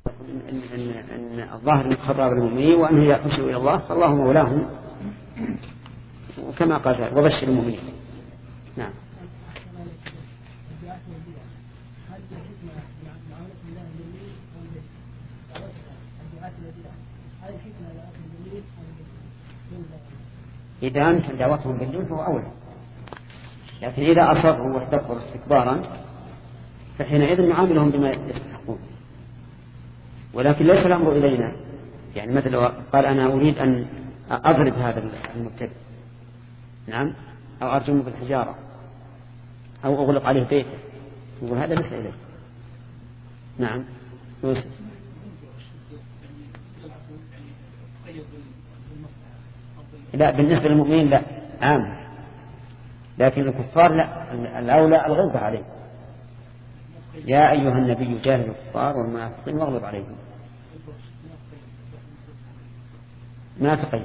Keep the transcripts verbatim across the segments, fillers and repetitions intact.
إن, إن, إن الظاهر من خطاب المؤمنين وأنه يحشوا إلى الله فالله مولاهم، وكما قال وبشر المؤمنين. نعم. إذا أمكن دعوتهم بالدين فهو أولى، لكن إذا أصروا واستكبروا استكبارا فحينئذ نعاملهم بما يستحقون. ولكن ليس الأمر إلينا، يعني مثل قال أنا أريد أن أضرب هذا المبتدع، نعم، أو أرجمه بالحجارة أو أغلق عليه بيته، يقول هذا ليس إليه. نعم يوسف. لا بالنسبة للمؤمنين لا عام، لكن الكفار لا، الأولى الغلظة عليه. يا أيها النبي جاهد الكفار والمنافقين واغلظ عليهم. ما تقيد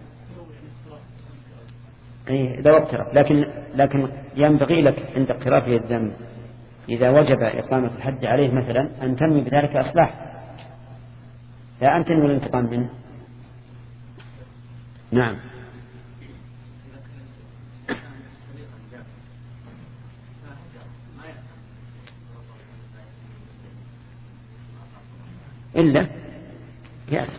أي إذا اقترف، لكن لكن ينبغي لك عند اقترافه الذنب إذا وجب إقامة الحد عليه مثلا أن تنوي بذلك إصلاح، لا أن تنوي الانتقام منه. نعم. إلا يأسف.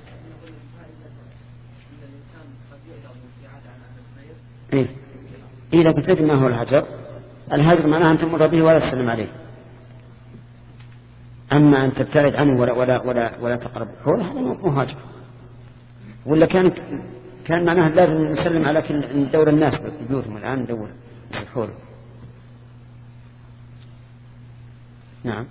إيه إذا قلت لك ما هو الهجر؟ الهجر معناه أن تمر به ولا تسلم عليه، أما أن تبتعد عنه ولا ولا ولا, ولا تقرب حوله هذا مو هاجر. ولا كان كان معناه لازم نسلم على كل دور الناس في بيوتهم الآن ندور حوله. نعم.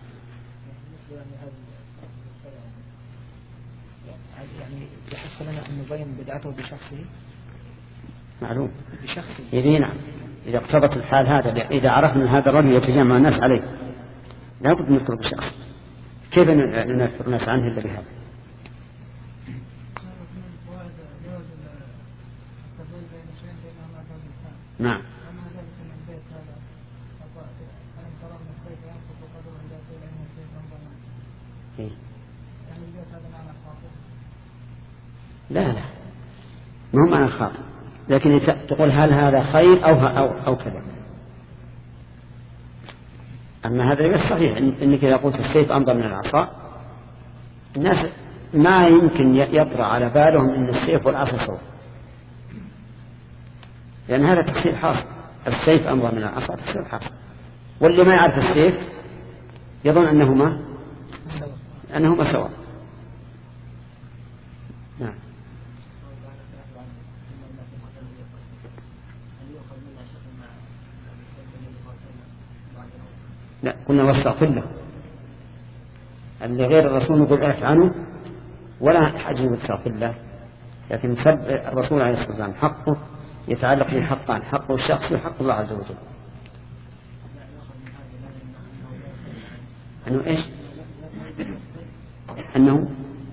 يعني يحصل لنا أن نبين بدعته بشخصه. معلوم بشخصه. إذا نعم، إذا اقتضت الحال هذا، إذا عرفنا هذا الرجل يتجمع الناس عليه لا بد من نذكر بشخص. كيف نذكر الناس عنه إلا بهذا؟ نعم. إيه؟ لا لا ما هو معنى خاطئ، لكن تقول هل هذا خير أو أو أو كذا. أما هذا غير صحيح، إنك إذا قلت السيف أنظر من العصا الناس ما يمكن يطرأ على بالهم إن السيف والعصا سوا، لأن هذا تفسير حاصل. السيف أنظر من العصا تفسير حاصل، واللي ما يعرف السيف يظن أنهما أنهما سوا. نعم. لا قلنا واستغفر له، اللي غير الرسول نقول اعف عنه ولا حاجة واستغفر له، لكن سب الرسول عليه الصلاة والسلام حقه يتعلق به حقان، حقه الشخصي وحق الله عز وجل. أنه إيش؟ أنه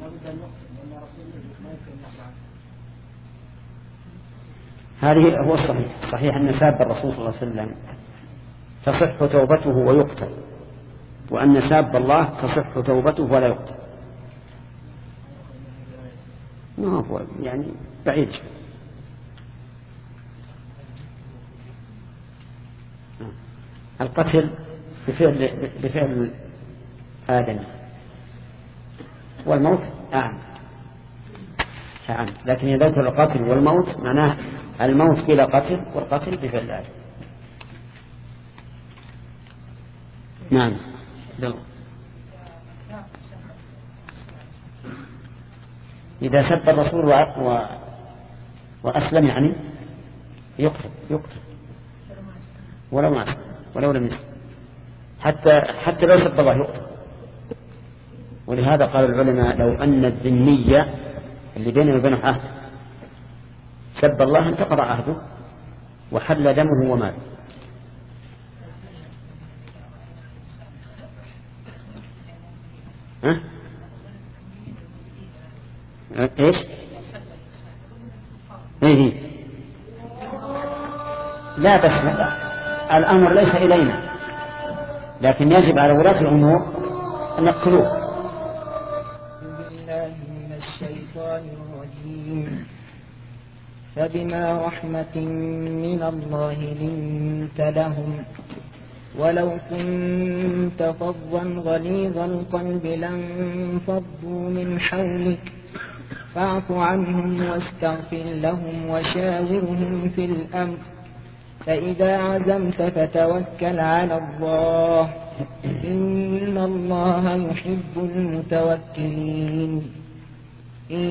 هذه هو الصحيح. صحيح أن ساب الرسول صلى الله عليه وسلم تصح توبته ويقتل، وأن ساب الله تصح توبته ولا يقتل. ما هو يعني بعيد. القتل بفعل بفعل آدم، والموت أعم أعم، لكن إذا ذكر القتل والموت معناه الموت بلا قتل والقتل بفعل آدم. نعم. إذا سب الرسول و... وأسلم يعني يقتل يقتل ولو ما أسلم ولو لم يسلم، حتى حتى لو سب الله يقتل. ولهذا قال العلماء لو أن الذمية اللي بينه وبينه عهد سب الله انتقض عهده وحل دمه وماله. ها؟ ايش؟ ايه لا بس لا. الامر ليس الينا، لكن يجب على ولاة الامور ان يقتلوه. الشيطان الرجيم فبما رحمة من الله لنت لهم ولو كنت فظا غليظ القلب لانفضوا من حولك فاعف عنهم واستغفر لهم وشاورهم في الأمر فإذا عزمت فتوكل على الله إن الله يحب المتوكلين إن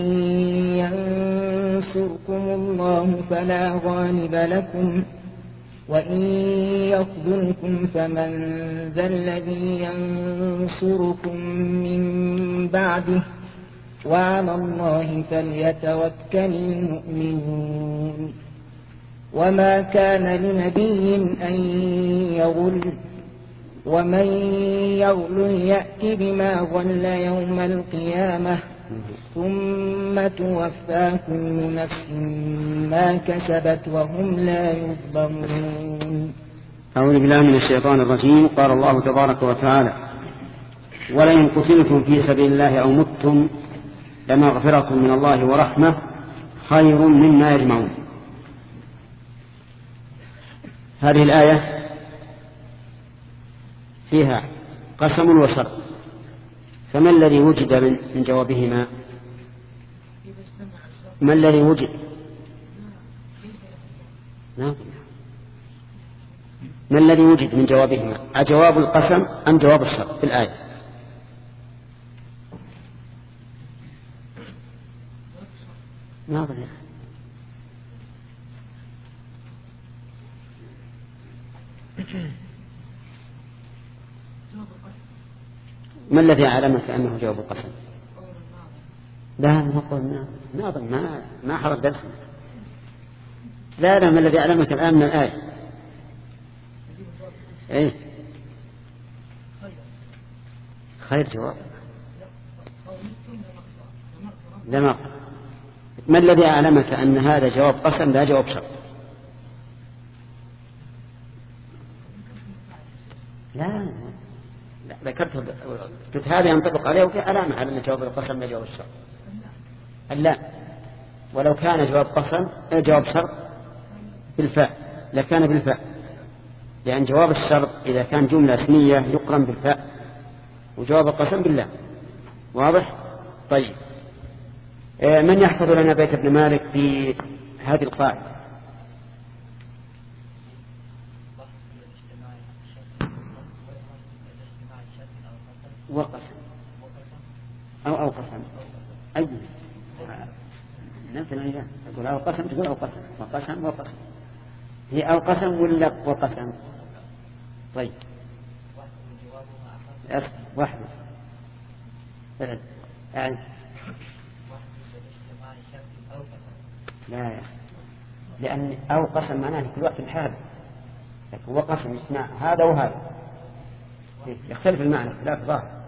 ينصركم الله فلا غالب لكم وإن يخذلكم فمن ذا الذي ينصركم من بعده وعلى الله فليتوكل المؤمنون وما كان لنبي أن يغل ومن يغل يأتي بما غل يوم القيامة ثم توفى كل نفس ما كسبت وهم لا يظلمون. أعوذ بالله من الشيطان الرجيم. قال الله تبارك وتعالى ولئن قتلتم في سبيل الله أو متم لمغفرة من الله ورحمة خير مما يجمعون. هذه الآية فيها قسم وشرط، فما الذي وجد من, من جوابهما؟ ما الذي وجد؟ ما ما الذي وجد من جوابهما؟ أجواب القسم أم جواب الشرط في الآية؟ ما أظن. ما الذي أعلمك أنه جواب القسم؟ لا نقول ما أظن ما ما حرق درسنا. لا لا ما الذي أعلمك الآن من الآية؟ إيه خير جواب. لما ما الذي أعلمك أن هذا جواب قسم لا جواب شرط؟ لا ذكرت قلت هذا ينطبق عليه وفي علامة على أن جواب القسم لا جواب الشرط. لا ولو كان جواب قسم جواب شرط بالفاء لكان بالفاء، لأن جواب الشرط إذا كان جملة اسمية يقرن بالفاء وجواب القسم بالله. واضح؟ طيب من يحفظ لنا بيت ابن مالك في هذه القاعدة؟ وقسم أو أو قسم أي نفس الأيام تقول أو قسم تقول أو قسم وقسم وقسم هي أو قسم ولا وقسم؟ طيب واحد فعل يعني لا يا لأن أو قسم معناه كل وقت الحال، لكن وقسم يسمع هذا وهذا يختلف المعنى اختلاف ظاهر.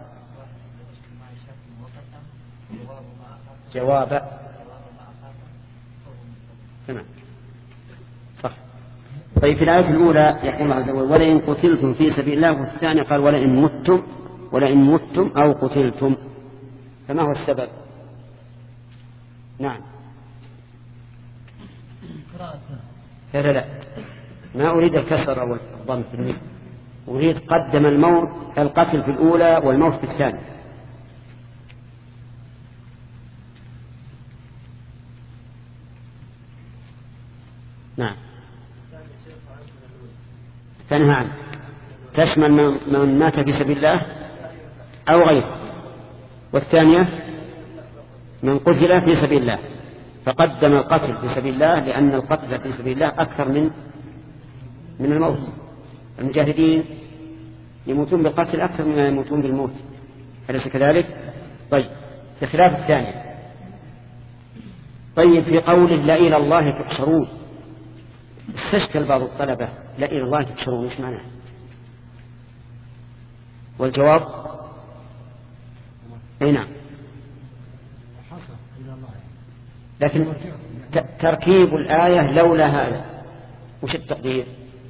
جواب تمام صح. طيب في الآية الأولى يقول الله عز وجل ولئن قتلتم في سبيل الله، وفي الثانية قال ولئن متم ولئن متم أو قتلتم، فما هو السبب؟ نعم لا لا ما أريد الكسر أو الضم في الميم، أريد قدم الموت القتل في الأولى والموت في الثانية. نعم تنهى عنه تشمل من مات في سبيل الله أو غيره، والثانية من قتل في سبيل الله، فقدم القتل في سبيل الله لأن القتل في سبيل الله أكثر من من الموت. المجاهدين يموتون بالقتل أكثر مما يموتون بالموت، أليس كذلك؟ طيب بخلاف الثانية. طيب في قول لا إلى الله تحشرون استشكل بعض الطلبة لا إلى الله تحشرون إيش معناه؟ والجواب أي نعم، لكن تركيب الآية لولا هذا وش التقدير؟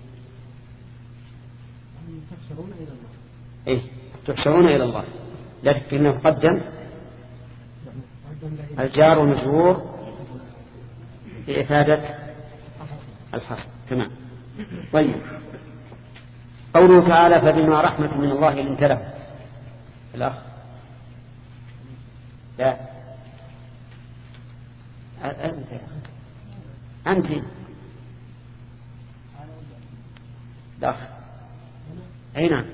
تحشرون إلى الله. إيه تحشرون إلى الله، لكنه قدم قدم لا الجار والمجرور لإفادة الحصر. تمام. طيب، قوله تعالى فبما رحمة من الله لنت له. الأخ لا أنت أنت الأخ أي نعم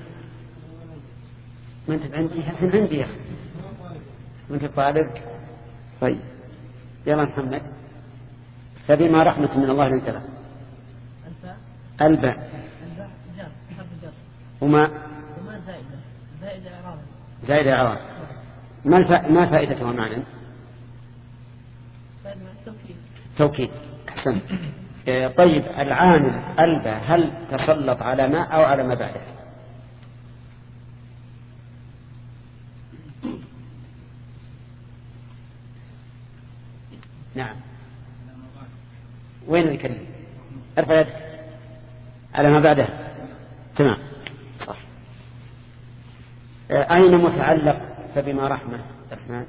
ما أنت عندي الحين عندي يا أخي وأنت طالب. طيب يلا محمد فبما رحمة من الله لنت له. الباء وما زائدة إعراب. ما الف... ما فائدتها معنى؟ توكيد. أحسن. طيب العامل الباء هل تسلط على ما أو على ما بعده؟ نعم. وين يكلم؟ ارفع يدك. على ما بعده. تمام صح. أين متعلق فبما رحمة الرحمن؟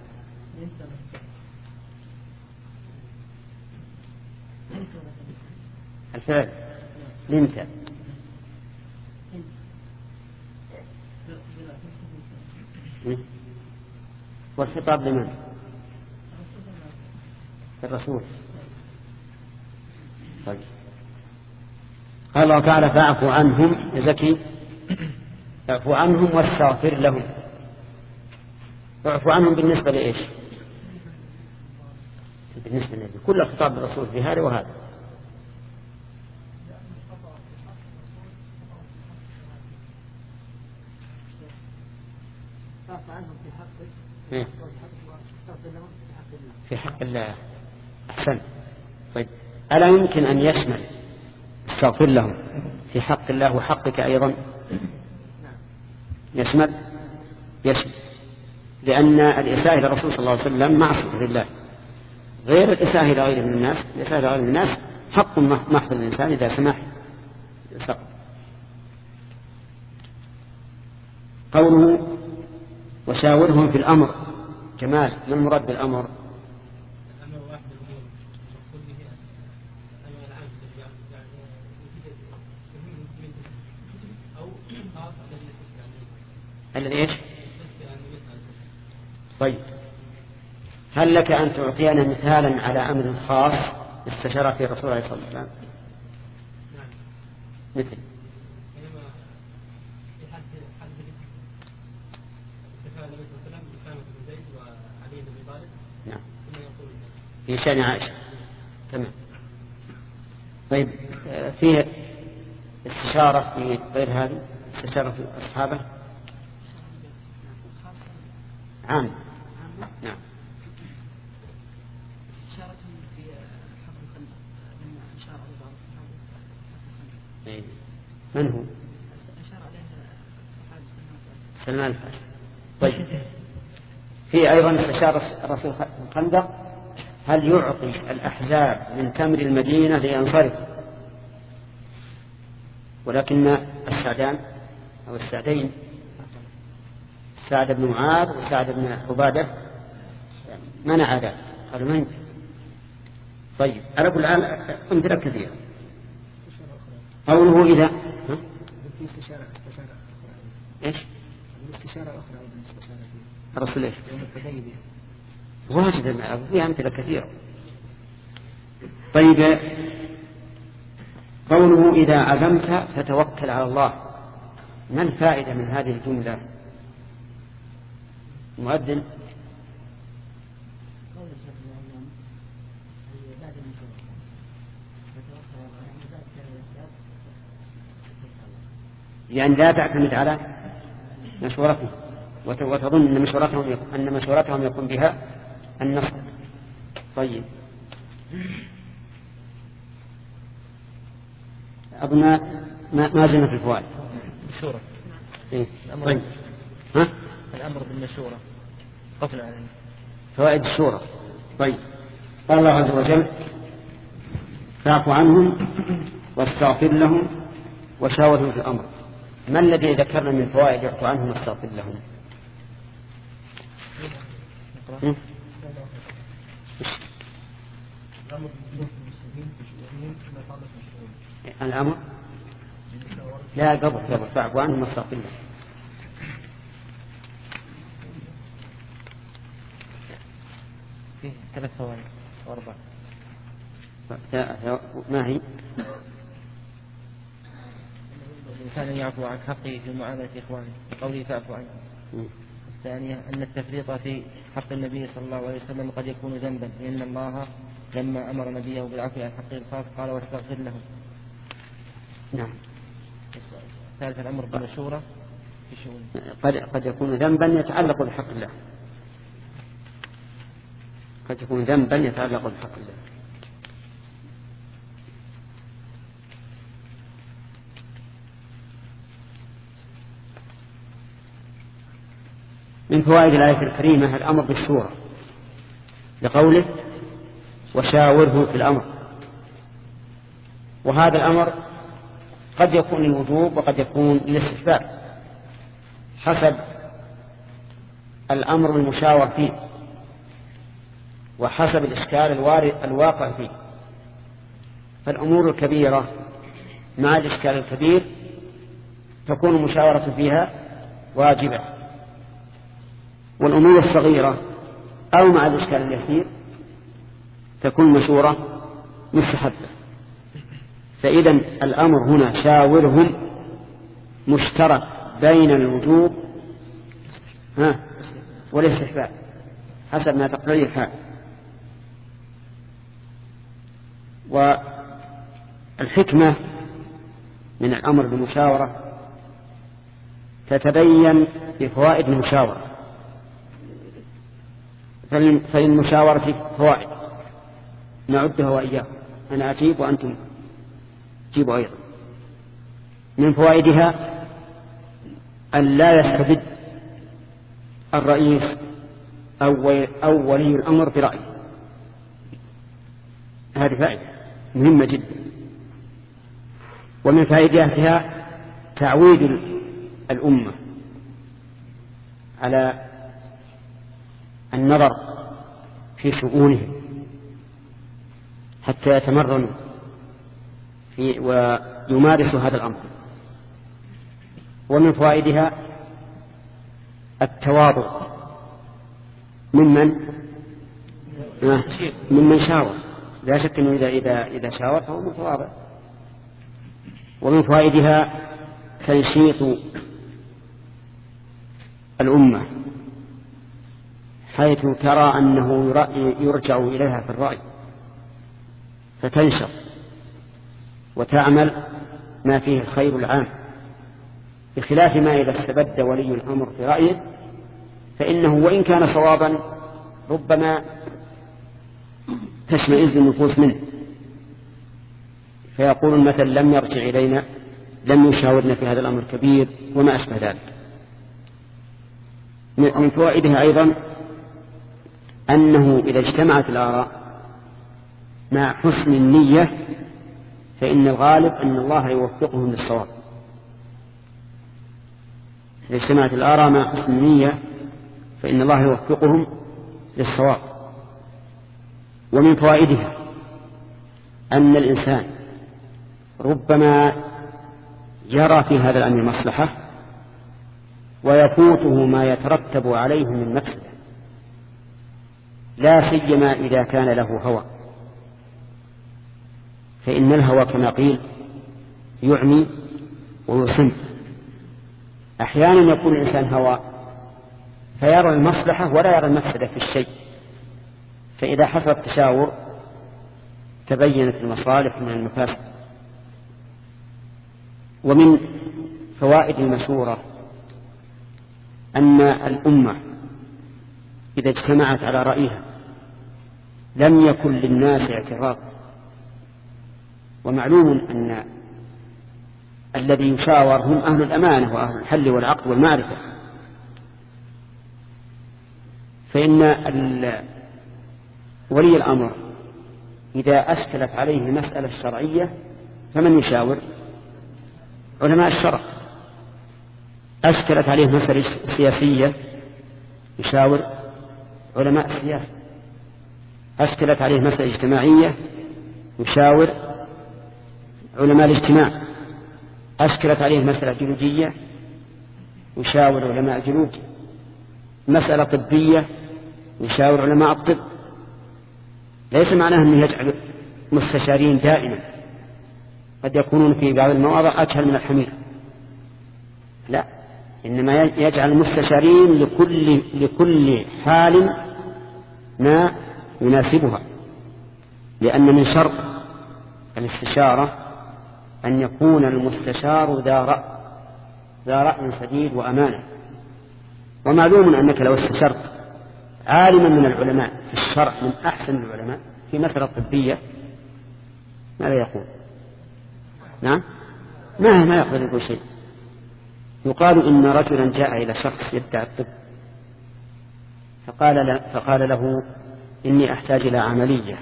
الفعل لنت. والخطاب لمن؟ الرسول. طيب قال الله تعالى فاعفو عنهم يا زكي اعفو عنهم واستغفر لهم. اعفو عنهم بالنسبة لإيش؟ بالنسبة للنبي. كل الخطاب بالرسول في هذا وهذا. في حق الله. أحسن. طيب ألا يمكن أن يشمل استغفر لهم في حق الله وحقك أيضا؟ يشمل يشمل لأن الإساءة إلى الرسول صلى الله عليه وسلم معصية لله، غير الإساءة إلى غيره من الناس. الإساءة إلى غيره من الناس حق محض الإنسان إذا سمح سقط. قوله وشاورهم في الأمر. جمال ما المراد بالأمر؟ الذي ايش؟ طيب هل لك أن تعطينا مثالا على أمر خاص استشار فيه الرسول عليه الصلاة والسلام؟ مثل نعم في شأن عائشة. تمام. طيب فيه استشارة في غير هذه استشارة في أصحابه عام. نعم. إشارتهم في حق الخندق لما أشار على بعض الصحابة. من هو؟ أشار عليه سلمان الفارسي. طيب في أيضا استشارة الرسول في الخندق هل يعطي الأحزاب من تمر المدينة لينصرف، ولكن السعدان أو السعدين سعد بن معاذ وسعد بن عبادة منع ذلك قالوا ما يمكن. طيب على كل حال أمثلة كثيرة. قوله إذا في استشارة استشارة إيش؟ الاستشارة الأخرى أو الاستشارة في الرسول إيش؟ يوم الحديبية واجد فيها أمثلة كثيرة. طيب قوله إذا عزمت فتوكل على الله. ما الفائدة من هذه الجملة؟ مؤذن يعني لا تعتمد على مشورته وتظن أن مشورتهم يكون, أن مشورتهم يكون بها النصر. طيب أظن ما ما زلنا في الفوائد. مشورة. إيه؟ طيب ها؟ الأمر بالمشورة قفل عليه. فوائد الشورى. طيب قال الله عز وجل فاعف عنهم واستغفر لهم وشاورهم في الأمر. ما الذي ذكرنا من فوائد يعفو عنهم واستغفر لهم؟ الأمر لا قبل قبل فاعفوا عنهم واستغفر الله. فيه ثلاث ثواني وأربعة. ما هي؟ الإنسان يعفو عن حقه في معاملة إخوانه بقوله فاعفوا عنه. الثانية أن التفريط في حق النبي صلى الله عليه وسلم قد يكون ذنبا، لأن الله لما أمر نبيه بالعفو عن حقه الخاص قال واستغفر له. نعم. ثالث الأمر بالمشورة في شؤون قد قد يكون ذنبا يتعلق بحق الله. قد يكون ذنبا يتعلق بحق الله. من فوائد الآية الكريمة الأمر بالشورى لقوله وشاوره في الأمر، وهذا الأمر قد يكون للوجوب وقد يكون للاستحباب حسب الأمر المشاور فيه وحسب الإشكال الواقع فيه. فالأمور الكبيرة مع الإشكال الكبير تكون المشاورة فيها واجبة، والأمور الصغيرة أو مع الإشكال اليسير تكون مشورة مستحبة. فإذا الأمر هنا شاورهم مشترك بين الوجوب ها والاستحباب حسب ما تقتضيه الحال. والحكمة من الأمر بالمشاورة تتبين بفوائد المشاورة. فللمشاورة فوائد نعدها وإياكم، أنا أجيب وأنتم جيبوا أيضا. من فوائدها أن لا يستبد الرئيس أو ولي الأمر برأيه، هذه فائدة مهمة جدا. ومن فائدتها تعويد الأمة على النظر في شؤونهم حتى يتمرنوا في ويمارسوا هذا الأمر. ومن فوائدها التواضع ممن ممن شاور، لا شك أنه إذا, إذا, إذا شاور فهو متواضع. ومن فوائدها تنشيط الأمة حيث ترى أنه يرجع إليها في الرأي فتنشط وتعمل ما فيه الخير العام، بخلاف ما إذا استبد ولي الأمر في رأيه فإنه وإن كان صوابا ربما تشمئز النفوس منه، فيقول مثلا لم يرجع إلينا، لم يشاورنا في هذا الأمر الكبير وما أشبه ذلك. من فوائدها أيضا أنه إذا اجتمعت الآراء مع حسن النية فإن الغالب أن الله يوفقهم للصواب. إذا اجتمعت الآراء مع حسن النية فإن الله يوفقهم للصواب. ومن فوائدها أن الإنسان ربما يرى في هذا الأمر مصلحة ويفوته ما يترتب عليه من مفسدة، لا سيما إذا كان له هوى، فإن الهوى كما قيل يعمي ويصم. أحيانا يكون الإنسان هوى فيرى المصلحة ولا يرى المفسدة في الشيء، فإذا حصل التشاور تبينت المصالح من المفاسد. ومن فوائد المشورة أن الأمة إذا اجتمعت على رأيها لم يكن للناس اعتراض. ومعلوم أن الذي يشاور هم أهل الأمانة وأهل الحل والعقد والمعرفة، فإن ولي الأمر إذا أشكلت عليه المسألة الشرعية فمن يشاور؟ علماء الشرع. أشكلت عليه مسألة سياسية يشاور علماء السياسة. أشكلت عليه مسألة اجتماعية يشاور علماء الاجتماع، أشكلت عليه مسألة جيولوجية يشاور علماء الجيولوج، مسألة طبية يشاور علماء الطب. ليس معناه أنه يجعل مستشارين دائما، قد يكونون في بعض المواضع أجهل من الحمير، لا، إنما يجعل مستشارين لكل, لكل حال ما يناسبها، لأن من شرط الاستشارة أن يكون المستشار ذا رأي ذا رأي سديد وأمانة. ومعلوم أنك لو استشرت عالما من العلماء في الشرع من أحسن العلماء في مسألة طبية ماذا يقول؟ نعم، ما ما يقدر يقول شيء. يقال إن رجلا جاء إلى شخص يدعي الطب فقال, فقال له إني أحتاج إلى عملية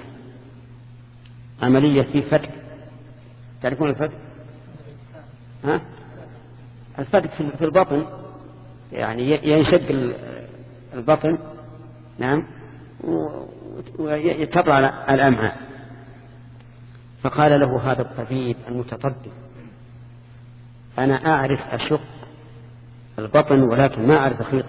عملية في فتك. تعرفون الفتك؟ ها؟ الفتك في البطن، يعني ينشق البطن، نعم، ويتطلع الأمعاء. فقال له هذا الطبيب المتطبب أنا أعرف أشق البطن ولكن ما أعرف أخيطه.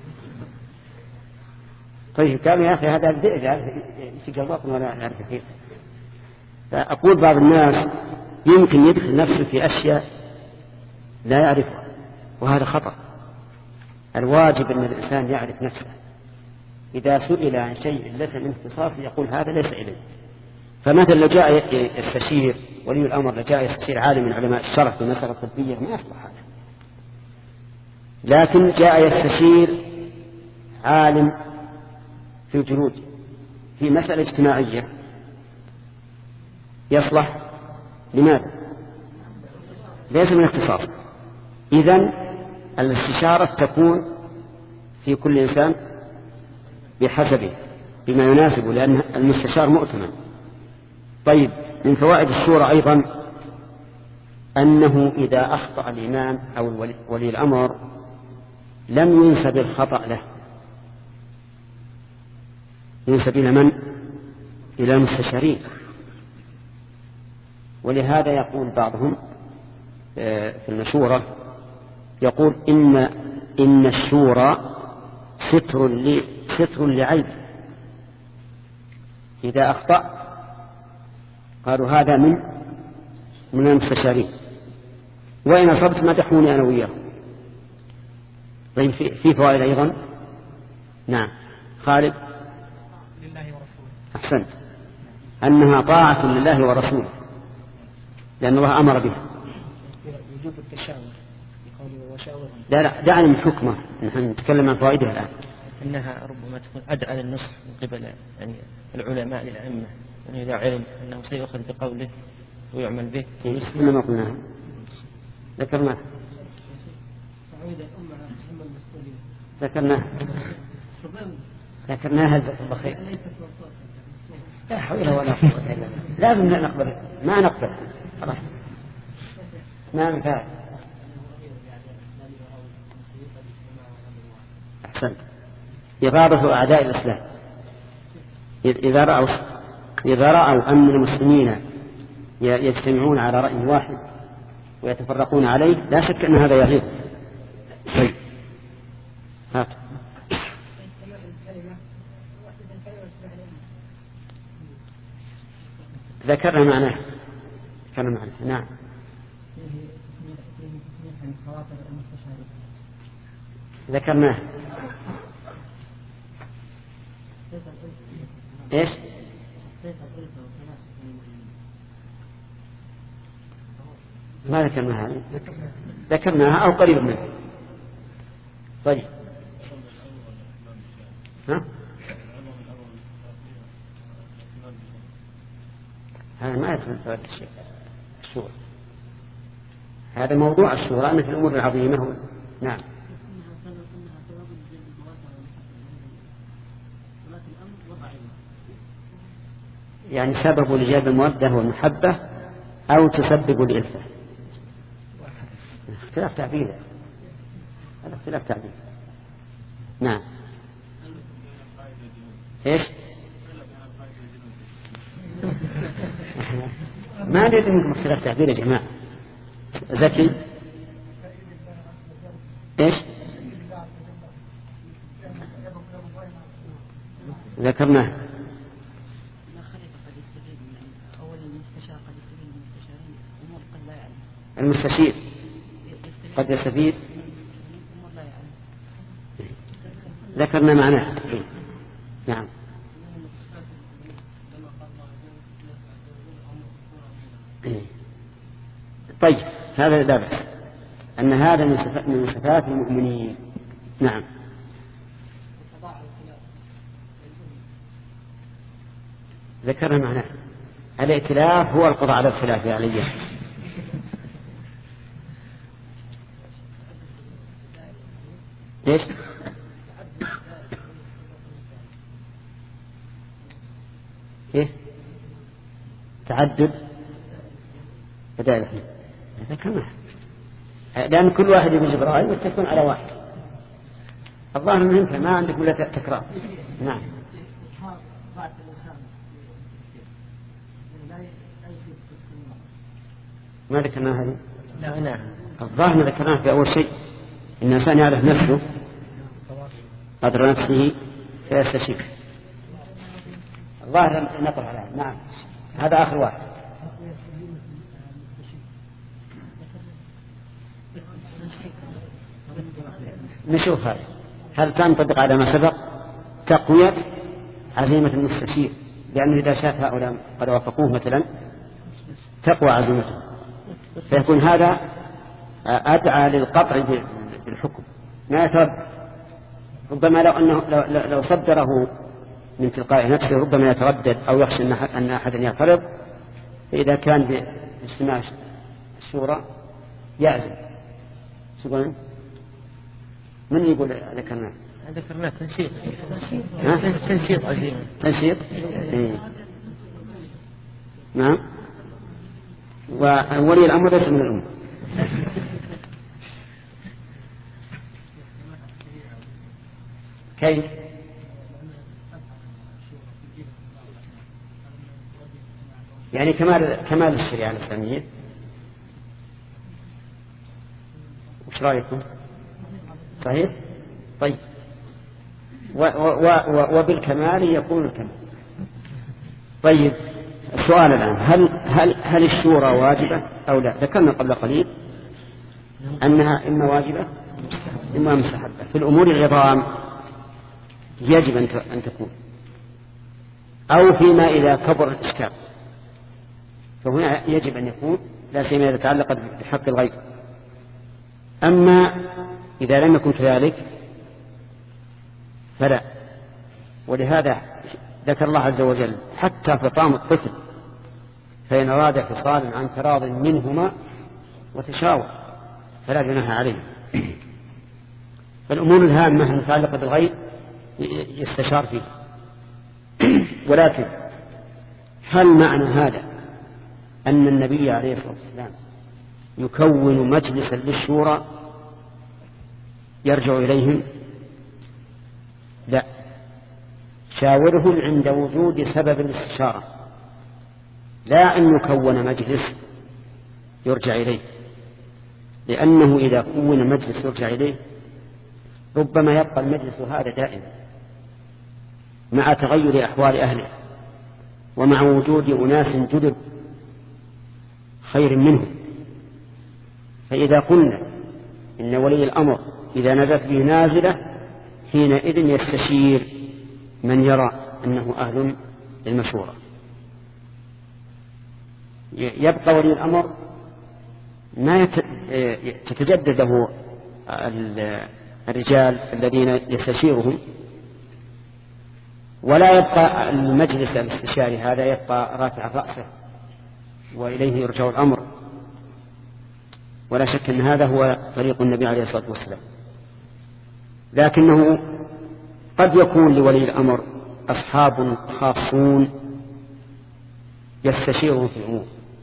طيب قال يا أخي هذا الذئب يشق البطن ولا يعرف أخيطه. فأقول بعض الناس يمكن يدخل نفسه في أشياء لا يعرفها، وهذا خطأ. الواجب أن الإنسان يعرف نفسه، إذا سئل عن شيء ليس من اختصاصه يقول هذا ليس إليه. فمثلا لو جاء يستشير ولي الأمر، لو جاء يستشير عالم من علماء الشرع في مسألة طبية ما يصلح هذا، لكن جاء يستشير عالم في الجلود في مسألة اجتماعية يصلح. لماذا؟ ليس من اختصاص. إذن الاستشارة تكون في كل إنسان بحسبه بما يناسبه، لأن المستشار مؤتمن. طيب، من فوائد الشورى أيضا أنه إذا أخطأ الإمام أو ولي الأمر لم ينسب الخطأ له، ينسب إلى من؟ إلى المستشارين. ولهذا يقول بعضهم في المشورة يقول إن إن الشورى ستر لي ستر لعيب. إذا أخطأ قالوا هذا من من المستشارين، وإن أصبت مدحوني أنا وياه. طيب، في, في فوائد أيضا. نعم، خالد. لله ورسوله. أحسنت، أنها طاعة لله ورسوله لأن الله أمر بها. وجوب التشاور يقول وشاورهم. لا لا دعني من حكمه، نحن نتكلم عن فوائدها الآن. إنها ربما تكون أدعى للنصح من قبل يعني العلماء للأئمة، يعني إذا علم أنه سيؤخذ بقوله ويعمل به. إنما ما قلناها، ذكرناه ذكرناه ذكرناها جزاك الله خير. لا حول ولا قوة إلا بالله، لازم نقبل، ما نقبل خلاص ما نفعل. أحسنت، إغاظة أعداء الإسلام. إذا رأوا إذا رأوا أن المسلمين يجتمعون على رأي واحد ويتفرقون عليه لا شك أن هذا يغيظ. طيب، هات ذكرنا معناه ذكرنا معناه نعم. ذكرناه. ايش؟ ما ذكرناها ذكرناها أو قريب منها. طيب، ها؟ هذا ما يدخل في هذا الشيء الشورى، هذا موضوع الشورى أن في الأمور العظيمة هو. نعم. يعني سبب لجلب المودة والمحبة أو تسبب الإلفة. اختلاف تعبير، هذا اختلاف تعبير. نعم. ايش؟ ما نريد منكم اختلاف تعبير يا جماعة. زكي إيش ذكرناه؟ لا خليفة قد يستفيد من أول المستشار قد يستفيد من المستشارين أمور قد لا يعلم. المستشير قد يستفيد أمور لا يعلم. ذكرنا معناه. نعم. طيب هذا لا بأس أن هذا من صفات المؤمنين. نعم. ذكرنا معناه الائتلاف هو القضاء على الخلاف عليه. ليش؟ إيه؟ تعدد بدائل الحين ذكرناه لأن كل واحد يجيب رأي وتكون على واحد. الظاهر من أنت ما عندك ولا تكرار. نعم. ما ذكرنا هذه؟ لا نعم. الظاهر ما ذكرناه في أول شيء إن الإنسان يعرف نفسه قدر نفسه فيستشير. الظاهر نقل على هذا. نعم هذا آخر واحد. نشوف هذا هل تنطبق على ما سبق تقوية عزيمة المستشير، لأنه إذا شاف هؤلاء قد وافقوه مثلا تقوى عزيمته، فيكون هذا أدعى للقطع بالحكم ما يترد. ربما لو أنه لو, لو صدره من تلقاء نفسه ربما يتردد أو يخشى أن أحدا يعترض، فإذا كان باجتماع الشورى يعزم. شو من يقول ذكرنا؟ ذكرنا تنشيط. تنشيط عزيمة. تنشيط. إيه. نعم. وولي الأمر ليس من الأمة. كيف؟ يعني كمال كمال الشريعة الإسلامية. وش رأيكم؟ صحيح؟ طيب و و و وبالكمال يكون الكمال. طيب السؤال الآن هل هل هل الشورى واجبة أو لا؟ ذكرنا قبل قليل أنها إما واجبة إما مستحبة. في الأمور العظام يجب أن تكون، أو فيما إذا كبر الإشكال فهنا يجب أن يكون، لا سيما إذا تعلقت بحق الغير. أما إذا لم يكن كذلك فلا. ولهذا ذكر الله عز وجل حتى فطام الطفل فإن أراد فصالا عن تراض منهما وتشاور فلا جناح عليه. فالأمور الهامة المتعلقة بالغيب يستشار فيه. ولكن هل معنى هذا أن النبي عليه الصلاة والسلام يكون مجلسا للشورى يرجع إليهم؟ لا، شاورهم عند وجود سبب الاستشارة، لا أن يكون مجلس يرجع إليه، لأنه إذا كون مجلس يرجع إليه ربما يبقى المجلس هذا دائما مع تغير أحوال أهله ومع وجود أناس جدد خير منه. فإذا قلنا إن ولي الأمر إذا نزلت به نازلة حينئذ يستشير من يرى أنه أهل للمشورة. يبقى ولي الأمر ما تتجدد له الرجال الذين يستشيرهم، ولا يبقى المجلس الاستشاري هذا يبقى رافع رأسه وإليه يرجع الأمر. ولا شك أن هذا هو طريق النبي عليه الصلاة والسلام. لكنه قد يكون لولي الأمر أصحاب خاصون يستشيرهم في الأمور،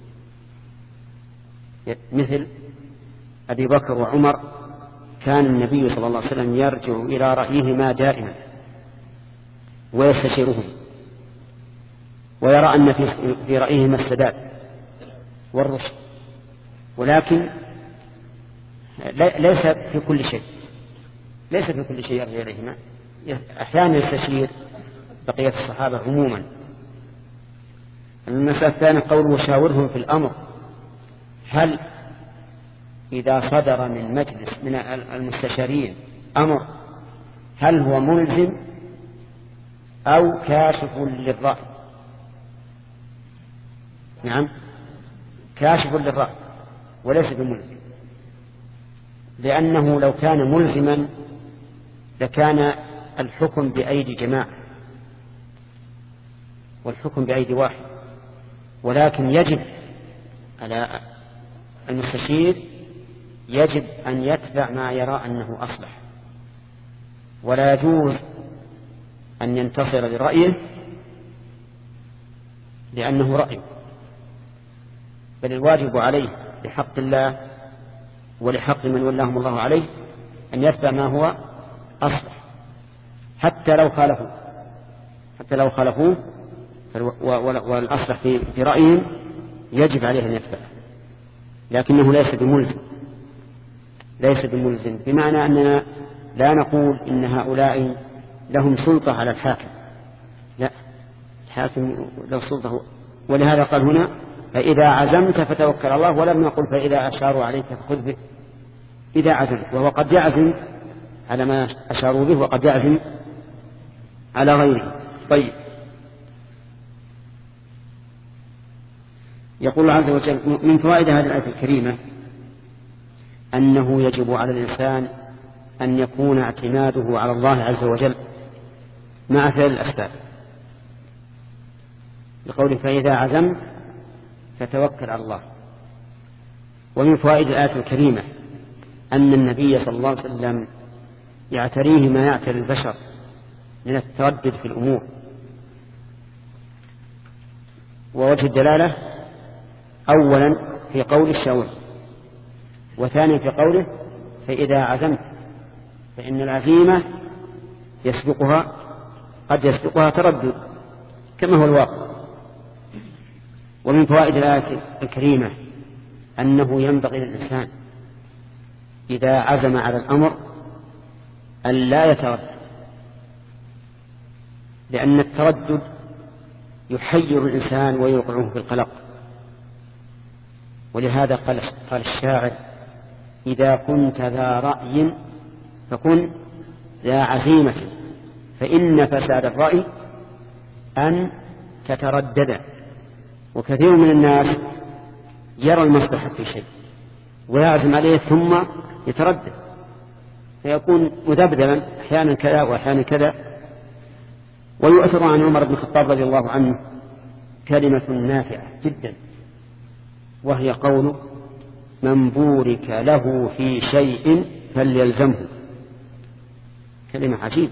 مثل أبي بكر وعمر كان النبي صلى الله عليه وسلم يرجع إلى رأيهما دائما ويستشيرهم ويرى أن في رأيهما السداد، والرشد، ولكن ليس في كل شيء، ليس في كل شيء يرجع إليهما. أحيانا يستشير بقية الصحابة عموما. المسألة الثانية قول وشاورهم في الأمر، هل إذا صدر من مجلس من المستشارين أمر هل هو ملزم أو كاشف للرأي؟ نعم، كاشف للرأي وليس بملزم، لأنه لو كان ملزما لكان الحكم بأيدي جماعة والحكم بأيدي واحد، ولكن يجب على المستشير يجب أن يتبع ما يرى أنه أصلح، ولا يجوز أن ينتصر لرأيه لأنه رأيه، بل الواجب عليه لحق الله ولحق من ولاهم الله عليه أن يتبع ما هو أصلح حتى لو خالفوه، حتى لو خالفوه والأصلح في رأيهم يجب عليه أن يتبع، لكنه ليس بملزم، ليس بملزم بمعنى أننا لا نقول إن هؤلاء لهم سلطة على الحاكم، لا، الحاكم له سلطة، ولهذا قال هنا فإذا عزمت فتوكل الله، ولم نقل فإذا أشاروا عليك فخذ به، إذا عزمت، وهو قد يعزم على ما أشاروا به وقد يعزم على غيره. طيب، يقول الله عز وجل من فوائد هذه الآية الكريمة أنه يجب على الإنسان أن يكون اعتماده على الله عز وجل مع فعل الأسباب، بقوله فإذا عزمت فتوكل على الله. ومن فوائد الآية الكريمة أن النبي صلى الله عليه وسلم يعتريه ما يعتري البشر من التردد في الأمور. ووجه الدلالة أولا في قول الشاور، وثانيا في قوله فإذا عزمت، فإن العزيمة يسبقها قد يسبقها تردد كما هو الواقع. ومن فوائد الآية الكريمة أنه ينبغي للإنسان إذا عزم على الأمر أن لا يتردد، لأن التردد يحير الإنسان ويوقعه في القلق. ولهذا قال قال الشاعر إذا كنت ذا رأي فكن ذا عزيمة، فإن فساد الرأي أن تتردد. وكثير من الناس يرى المصلحة في شيء ويعزم عليه ثم يتردد، فيكون مذبذبا أحيانا كذا وأحيانا كذا. ويؤثر عن عمر بن الخطاب رضي الله عنه كلمة نافعة جدا، وهي قول من بورك له في شيء فليلزمه. كلمة عجيبة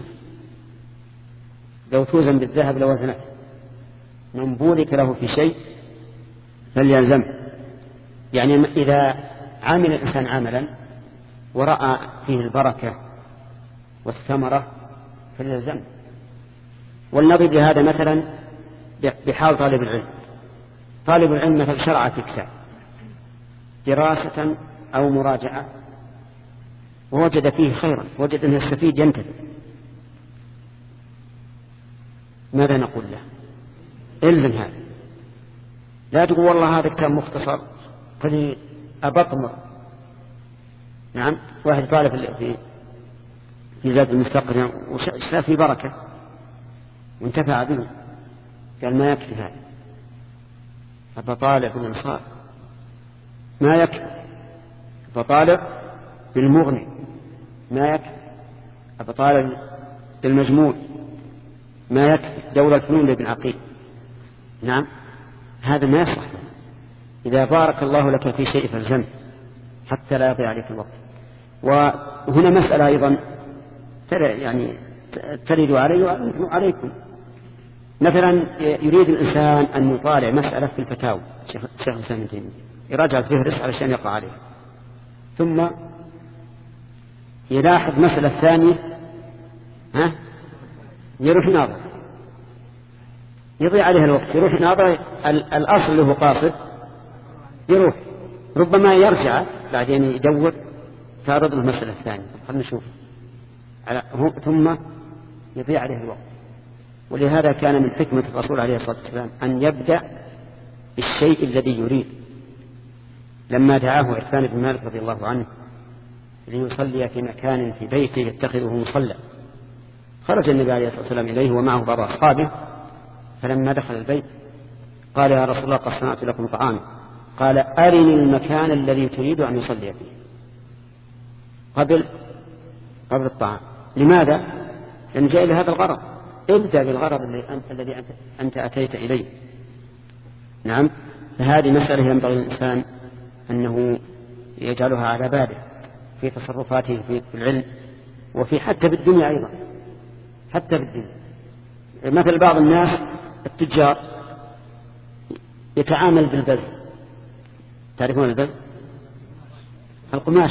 لو توزن بالذهب لوزنته. من بورك له في شيء فليلزمه، يعني إذا عمل الإنسان عملا ورأى فيه البركة والثمرة فليلزمه. والنظر بهذا مثلا بحال طالب العلم. طالب العلم مثلا شرع في كتاب دراسة أو مراجعة ووجد فيه خيرا، وجد أنه يستفيد ينتفع، ماذا نقول له؟ إلزم هذا، لا تقول والله هذا كتاب مختصر قد أبطمر. نعم، واحد طالب في في زاد المستقبل وشاف في بركة وانتفع به، قال ما يكفي هذا، فطالع بالإنصاف ما يكفي، فطالع بالمغني ما يكفي، فطالع بالمجموع ما يكفي، دولة الفنون لابن عقيل. نعم، هذا ما يصح. إذا بارك الله لك في شيء فالزمه حتى لا يضيع عليك الوقت. وهنا مسألة أيضا يعني ترد علي وعليكم. مثلا يريد الإنسان أن يطالع مسألة في الفتاوى شيخ الإسلام ابن تيمية، يراجع الفهرس علشان يقع عليه، ثم يلاحظ مسألة ثانية ها يروح ناظر، يضيع عليها الوقت، يروح ناظر الأصل له قاصد يروح، ربما يرجع بعدين يدور تعرض له المسألة الثانية، خلنا نشوف ثم يضيع عليه الوقت. ولهذا كان من حكمة الرسول عليه الصلاة والسلام أن يبدأ بالشيء الذي يريد. لما دعاه عثمان بن مالك رضي الله عنه ليصلي في مكان في بيته يتخذه مصلى، خرج النبي عليه الصلاة والسلام إليه ومعه بعض أصحابه، فلما دخل البيت قال يا رسول الله قد صنعت لكم طعام. قال أرني المكان الذي تريد أن يصلي فيه قبل قبل الطعام. لماذا؟ لأن جاء إلى هذا الغرض، ابدأ بالغرض الذي أنت, أنت أتيت إليه. نعم، فهذه مسألة ينبغي الإنسان أنه يجعلها على باله في تصرفاته في العلم وفي حتى في الدنيا أيضا، حتى في الدنيا. مثل بعض الناس التجار يتعامل بالبز، تعرفون البز؟ القماش.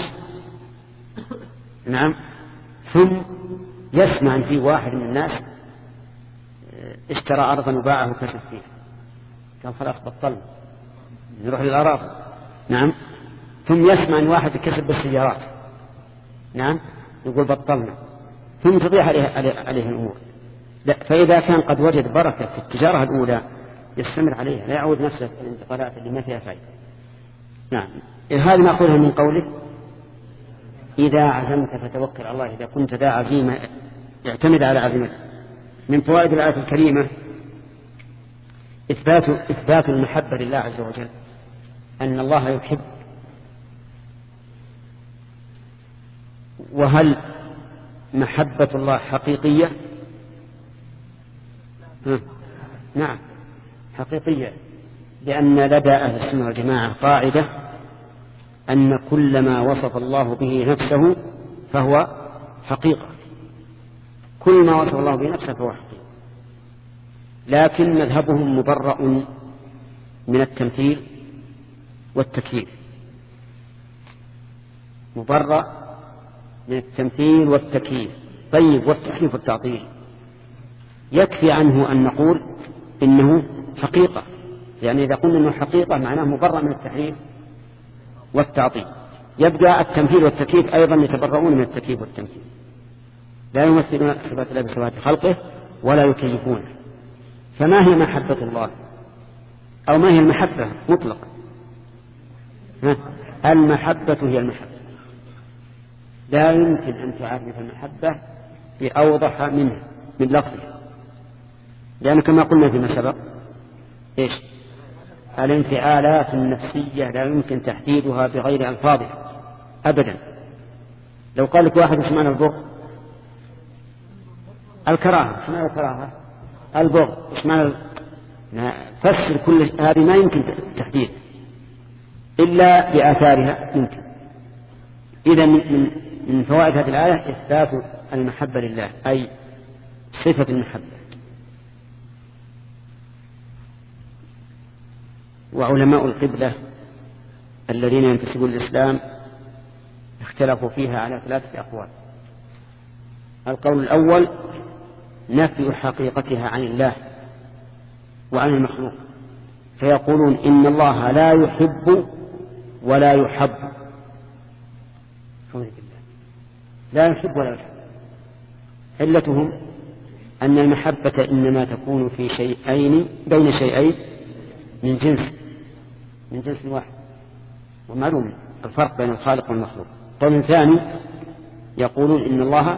نعم، ثم يسمع أن في واحد من الناس اشترى أرضا وباعه وكسب فيها، كان خلاص بطل نروح للأراضي. نعم، ثم يسمع أن واحد كسب بالسيارات، نعم، يقول بطلنا، ثم تضيع عليه, عليه, عليه الأمور. فإذا كان قد وجد بركة في التجارة الأولى يستمر عليها، لا يعود نفسه في الانتقالات اللي ما فيها فائدة. نعم، هذه نأخذها من قوله إذا عزمت فتوكل على الله، إذا كنت ذا عزيمة اعتمد على عزيمتك. من فوائد الآية الكريمة إثبات, إثبات المحبة لله عز وجل، أن الله يحب. وهل محبة الله حقيقية؟ نعم حقيقية، لأن لدى أهل السنة والجماعة قاعدة أن كل ما وصف الله به نفسه فهو حقيقة، كل ما وصف الله به نفسه فهو حقيقة. لكن مذهبهم مبرأ من التمثيل والتكييف، مبرأ من التمثيل والتكييف. طيب، والتحريف والتعطيل يكفي عنه أن نقول إنه حقيقة، يعني إذا قلنا إنه حقيقة معناه مبرأ من التحريف والتعطيل. يبقى التمثيل والتكييف أيضا يتبرؤون من التكييف والتمثيل، لا يمثلون صفات الله بصفات خلقه ولا يكيفونه. فما هي محبة الله، أو ما هي المحبة مطلقا؟ المحبة هي المحبة، لا يمكن أن تعرف المحبة بأوضح منها من لفظها، لأن كما قلنا فيما سبق إيش؟ الانفعالات النفسية لا يمكن تحديدها بغير ألفاظها أبدا. لو قال لك واحد ايش معنى البغض؟ الكراهة. ايش معنى الكراهة؟ البغض. ايش معنى ال... فسر كل هذه ما يمكن تحديد إلا بآثارها يمكن. إذا من من فوائد هذه الآية إثبات المحبة لله، أي صفة المحبة. وعلماء القبلة الذين ينتسبون للإسلام اختلفوا فيها على ثلاثة أقوال. القول الأول نفي حقيقتها عن الله وعن المخلوق، فيقولون إن الله لا يحب ولا يحب. لا يحب ولا يحب، علتهم أن المحبة إنما تكون في شيئين بين شيئين من جنس من جنس واحد، ومعلوم الفرق بين الخالق والمخلوق. قول ثاني يقولون إن الله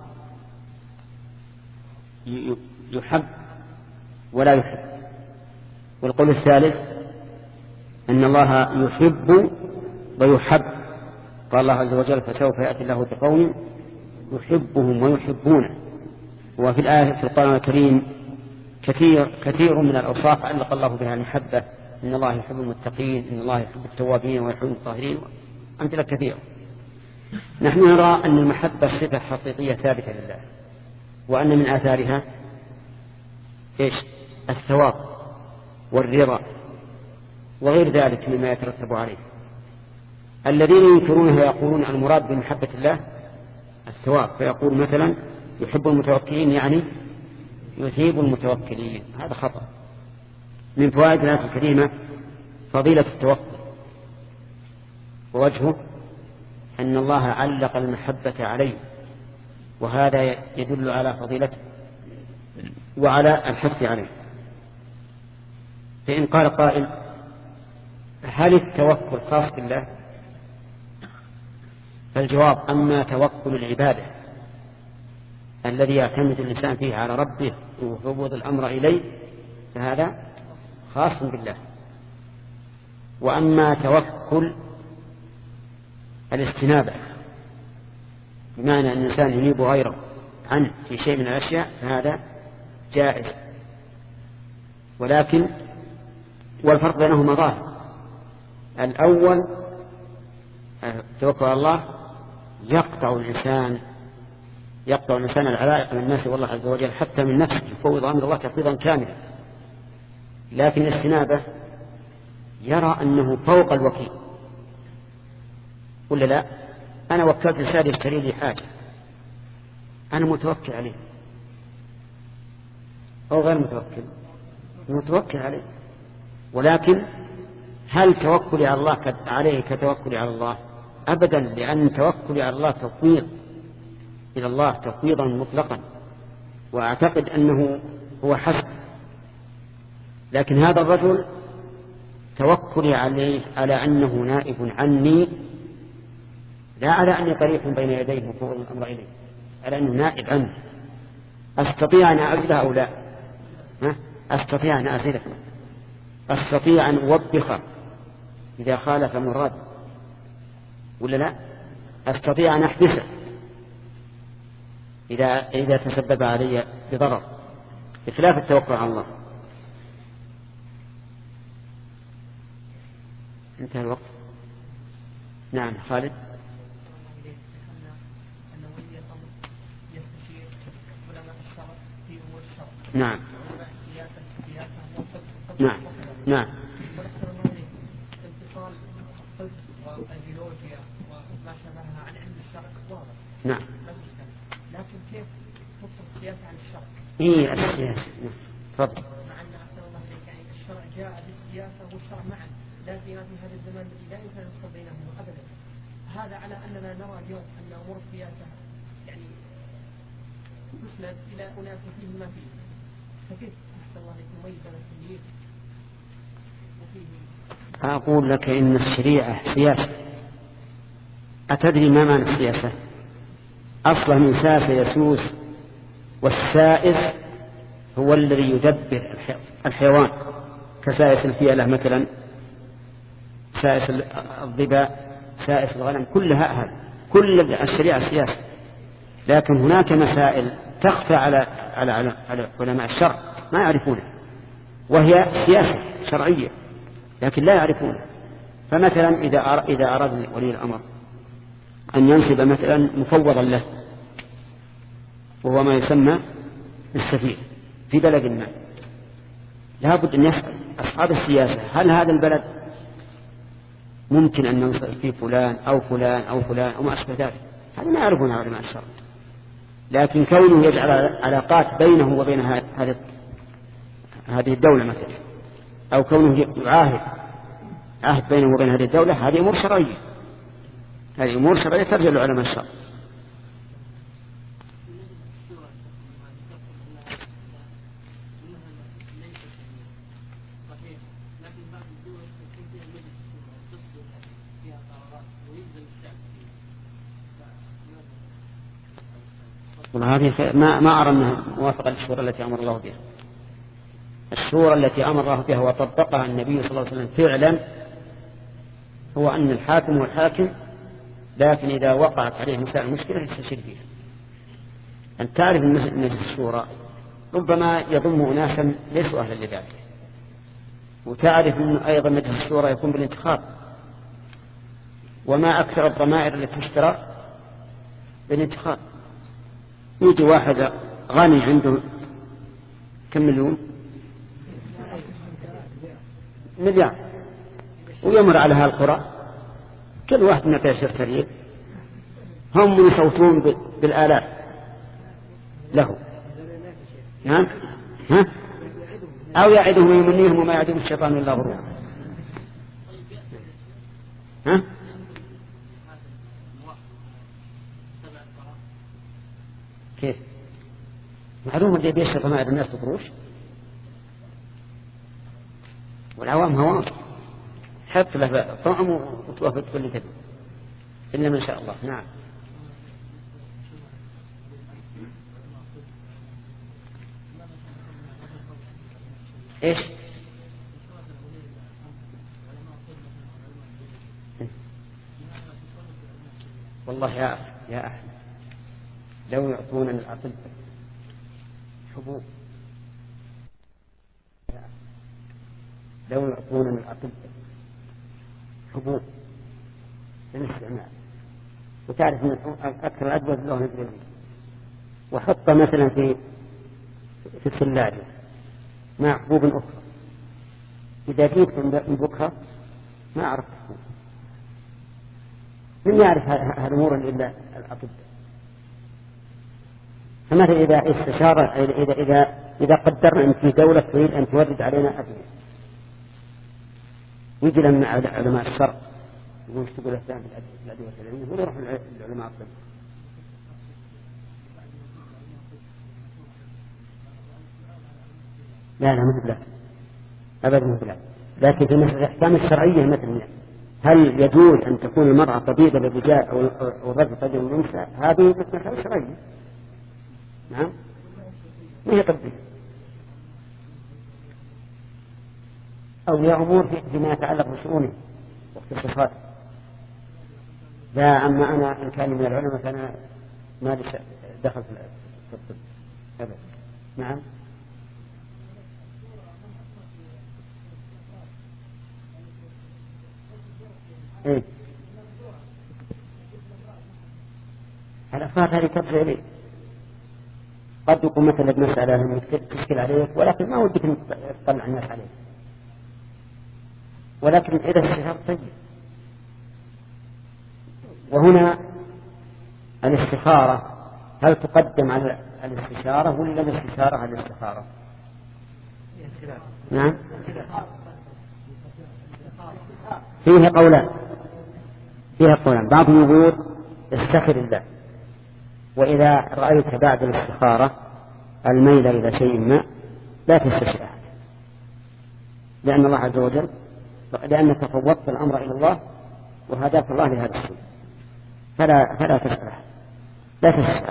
يحب ولا يحب. والقول الثالث أن الله يحب ويحب، قال الله عز وجل فسوف يأتي الله بقوم يحبهم ويحبونه. وفي الآية في القرآن الكريم كثير كثير من الأوصاف علق الله بها المحبة، إن الله يحب المتقين، إن الله يحب التوابين ويحب الطاهرين، أمثلة كثيرة. نحن نرى أن المحبة صفة حقيقية ثابتة لله، وأن من آثارها إيش؟ الثواب والرضا وغير ذلك مما يترتب عليه. الذين ينكرونه يقولون المراد بمحبة الله الثواب، فيقول مثلا يحب المتوكلين يعني يثيب المتوكلين، هذا خطأ. من فوائد الآية الكريمة فضيلة التوكل، ووجهه أن الله علق المحبة عليه، وهذا يدل على فضيلته وعلى الحث عليه. فإن قال قائل هل التوكل خاص بالله؟ فالجواب أما توكل العبادة الذي يعتمد الإنسان فيه على ربه وفوض الأمر إليه فهذا خاص بالله. وأما توكل الاستنابة بمعنى أن الإنسان ينيب غيره عنه في شيء من الأشياء فهذا جائز، ولكن والفرق بينهما ظاهر. الأول توكل على الله يقطع الإنسان يقطع الإنسان العلائق من الناس والله عز وجل حتى من نفسه، يفوض أمر الله تفويضا كاملا. لكن الاستنابة يرى أنه فوق الوكيل، ولا لا؟ أنا وكلت إنسان يشتري لي حاجة، أنا متوكل عليه أو غير متوكل؟ متوكل عليه. ولكن هل توكلي على الله عليه كتوكلي على الله؟ أبدا، لأن توكلي على الله تفويض إلى الله تفويضا مطلقا، وأعتقد أنه هو حسب. لكن هذا الرجل توكلي عليه على أنه نائب عني، لا على أني طريق بين يديه وفوض الأمر إليه، على أنه نائب عنه. أستطيع أن أعزله أو لا؟ ها؟ أستطيع أن أعزله، أستطيع أن أوبخه إذا خالف مراد، ولا لا؟ أستطيع أن أحبسه إذا إذا تسبب علي بضرر، بخلاف التوكل على الله. انتهى الوقت. نعم خالد. نعم نعم نعم نعم. لكن كيف تفصل السياسة عن الشرع؟ إيه السياسة. تفضل. مع أن أحسن الله عليك يعني الشرع جاء بالسياسة والشرع معا، لا سيما في هذا الزمان الذي لا يمكن أن يفصل بينهما أبدا. هذا على أننا نرى اليوم أن أمور السياسة يعني تسند إلى أناس فيه ما فيه، فكيف أحسن الله عليك نميز بين التمييز وفيه؟ أقول لك إن الشريعة سياسة. أتدري ما معنى السياسة؟ أصلا من ساس يسوس، والسائس هو الذي يدبر الحيوان كسائس الفيلة مثلا، سائس الضباء، سائس الغنم، كلها هذا كل الشريعة سياسة. لكن هناك مسائل تخفى على على على, على علماء الشرع ما يعرفونها، وهي سياسة شرعية لكن لا يعرفونها. فمثلا إذا إذا أراد ولي الأمر أن ينصب مثلا مفوضا له، وهو ما يسمى السفير في بلد ما، لابد أن يسأل أصحاب السياسة هل هذا البلد ممكن أن ننصب فيه فلان أو فلان أو فلان أو ما أشبه ذلك. هذا ما يعرفونها علماء الشرع. لكن كونه يجعل علاقات بينه وبين هذه هذه الدولة مثلا، أو كونه يعاهد عهد بينه وبين هذه الدولة، هذه أمور شرعية، هذه أمور شرعية ترجع لعلماء الشرع. هذه ما ما أرى أنها موافقة للشورى التي أمر الله بها. الشورى التي أمر الله بها وطبقها النبي صلى الله عليه وسلم فعلا هو أن الحاكم والحاكم، لكن إذا وقعت عليه مسائل المشكلة يستشير فيها. أن تعرف أن مجلس الشورى ربما يضم أناسا ليسوا أهلا لذلك، وتعرف أن أيضا مجلس الشورى يكون بالانتخاب، وما أكثر الضمائر التي تشترى بالانتخاب. يجي واحد غني عنده كم مليون مليار ويمر على هالقرى، كل واحد من عشر تريد هم يصوتون بالآلاف له، ها؟ ها؟ أو يعدهم ويمنيهم وما يعدهم الشيطان إلا غرورا. ها؟ كيف؟ معلوم اللي بيشرب ماء الناس بقروش، والعوام هوام، حط له طعم وتوافق كل تبي إلا ما شاء الله. نعم. إيش؟ والله يا يا أحمد لو يعطون الأطباء حبوب، لو يعطون الأطباء حبوب للاستعمال، وتعرف أن أكثر الأدوية لهم الجليل، وحط مثلا في في الثلاجة مع حبوب أخرى، إذا جيت من بكرة ما أعرف حبوب، من يعرف هالأمور إلا الأطباء. فمثلا إذا استشار إذا إذا إذا قدرنا أن في دولة تريد أن تورد علينا أدوية، يجي لنا علماء الشرع يقول تقول الإسلام في الأدوية الشرعية، يقول يروح العلماء الطب. لا لا مثل لا أبدا مثل لا. لكن في مثل الأحكام الشرعية مثل هل يجوز أن تكون المرأة طبيبة للرجال أو الرجل طبيب للنساء، هذه مسألة شرعية. نعم ما هي طبية أو هي أمور فيما يتعلق بشؤونه واختصاصاته. لا أما أنا إن كان من العلماء فأنا ما لي دخل في الطب أبدا. نعم. إيه الأفكار هذه ترجع إليه، قد يكون مثلا مسألة تشكل عليك ولكن ما ودك أن تطلع الناس عليك، ولكن إذا استشار طيب. وهنا الاستخارة هل تقدم على الاستشارة ولا الاستشارة على الاستخارة؟ نعم فيها قولان فيها قولان بعضهم يقول استخر الله، وإذا رأيت بعد الاستخارة الميل إلى شيء ما لا تستشير أحد، لأن الله عز وجل لأنك فوضت الأمر إلى الله وهداك الله لهذا الشيء، فلا فلا تسأل أحد، لا تسأل.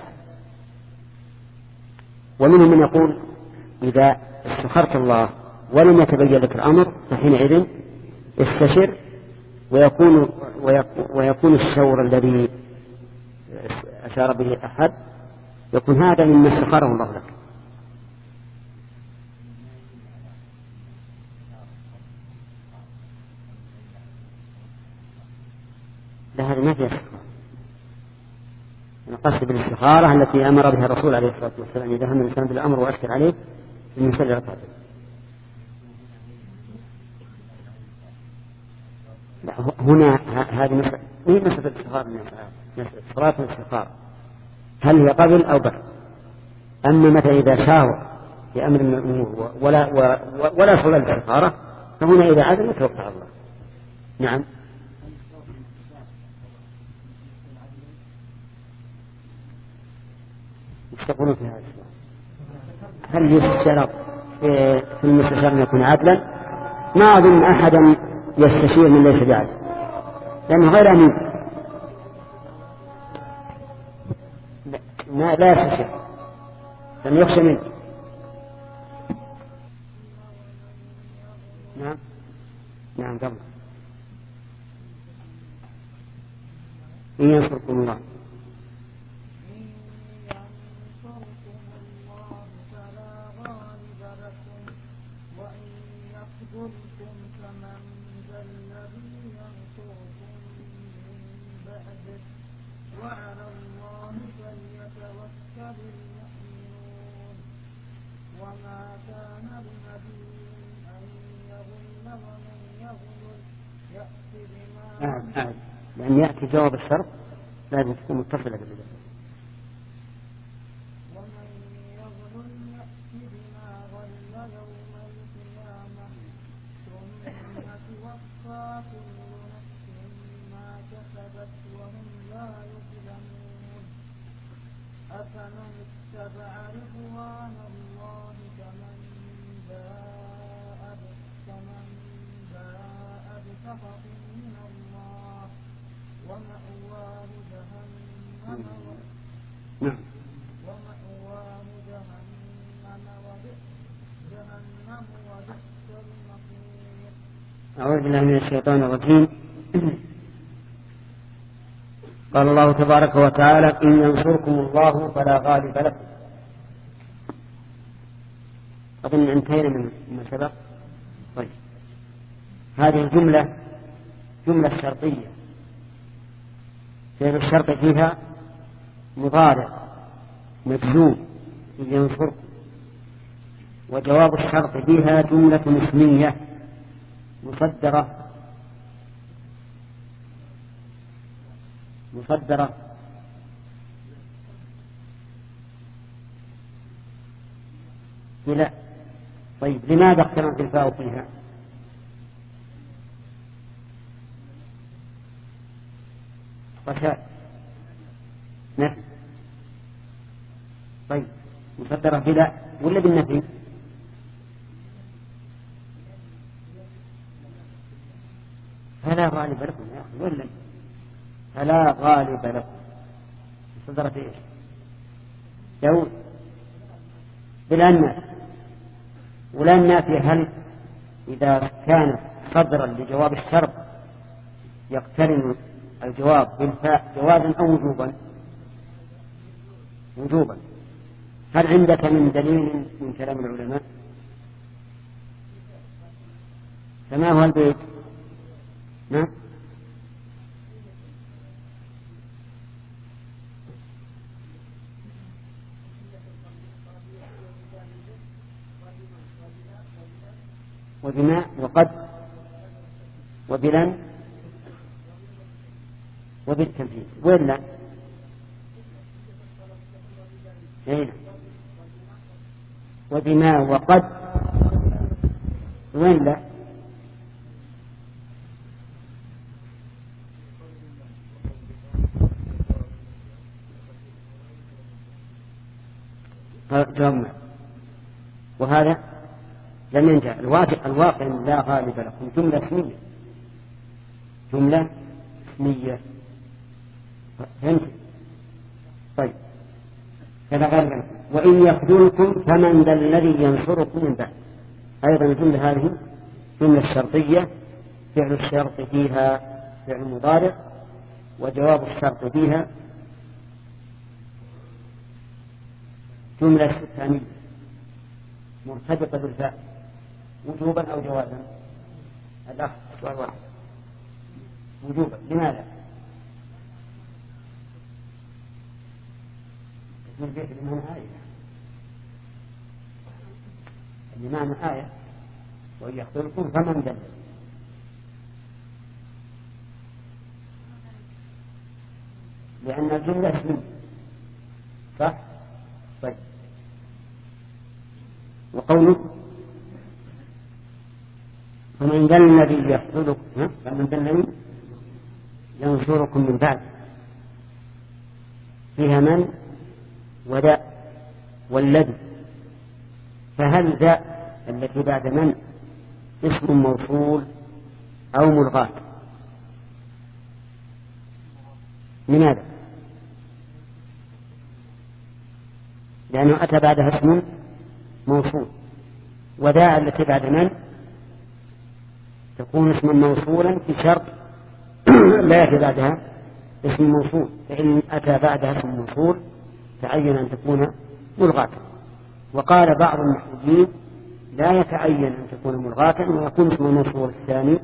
ومنهم من يقول إذا استخرت الله ولم يتبين لك الأمر فحينئذ استشر، ويكون ويكون الشور الذي أشار به أحد يكون هذا مما استخاره الله لك. لا هذا ما فيها استخارة. القصد بالاستخارة التي أمر بها الرسول عليه الصلاة والسلام إذا هم الإنسان بالأمر وأشكر عليه المثال العطاء. لا هنا هذه مسألة هي مسألة الاستخارة، صلاة الاستخارة هل هي قبل أو بعد؟ أما متى إذا شاور في أمر من الأمور ولا ولا صلاة الاستخارة فهنا إذا عزم يتوقع الله. نعم. ايش تقولون في هذا السؤال؟ هل يشترط في المستشار أن يكون عدلا؟ ما أظن أحدا يستشير من ليس بعدل لأنه غير أمين، ما لا يستشير لأنه يخشى منه. نعم نعم قبل إن ينصركم الله لأن يأتي جواب الشرط لازم تكون متصلة بالبداية. ومن يظلم يأتي بما غل يوم القيامة ثم توفى كل نفس ما كسبت وهم لا يظلمون. أفمن اتبع رضوان الله كمن باء كمن باء بسخط من الله ومأواه جهنم نعم. ومأواه جهنم وبئس جهنم وبئس المصير. أعوذ بالله من الشيطان الرجيم. قال الله تبارك وتعالى: إن ينصركم الله فلا غالب لكم. أظن انتهينا من ما سبق. طيب، هذه الجملة جملة شرطية، فعل الشرط فيها مضارع مجزوم إن ينصركم، وجواب الشرط فيها جملة اسمية مصدرة مصدرة بلا. طيب، لماذا اقترنت الفاء فيها؟ رشاد نفي. طيب، مصدرة بلا ولا بالنفي؟ فلا غالب لكم يا أخي ولا فلا غالب لكم. مصدرة ايش؟ دول بالأنف. ولا النافية هل إذا كانت صدرا لجواب الشرط يقترن الجواب بالفاء جوازا أو وجوبا؟ وجوبا. هل عندك من دليل من كلام العلماء؟ فما هو البيت؟ نعم. وبما وقد وبلن وبالتنفيذ ولا هنا وبما وقد ولا جمع. وهذا لم ينجح. الواقع الواقع لا غالب لكم جملة اسمية جملة اسمية فهمت؟ طيب، فلا غالب لكم. وإن يخذلكم فمن ذا الذي ينصركم من بعد. أيضا الجملة هذه جملة شرطية، فعل الشرط فيها فعل مضارع، وجواب الشرط فيها جملة ثانية مرتبطة بالفاء وجوبا أو جوازا. الأخ سؤال واحد. وجوبا. لماذا؟ اسم البيت بمعنى آية، بمعنى آية. وإن يخذلكم فمن ذل. لأن الجملة اسمية صح؟ طيب، وقوله فمن ذا الذي يخذلكم فمن ذا الذي ينصركم من بعد فيها من وذا والذي. فهل ذا التي بعد من اسم موصول أو ملغاة؟ لماذا؟ لأنه أتى بعدها اسم موصول. وذا التي بعد من تكون اسما موصولا في شرط لا يأتي بعدها اسم موصول، فإن أتى بعدها اسم موصول تعين أن تكون ملغاة. وقال بعض المحجين لا يتعين أن تكون ملغاة ويكون اسم الموصول الثاني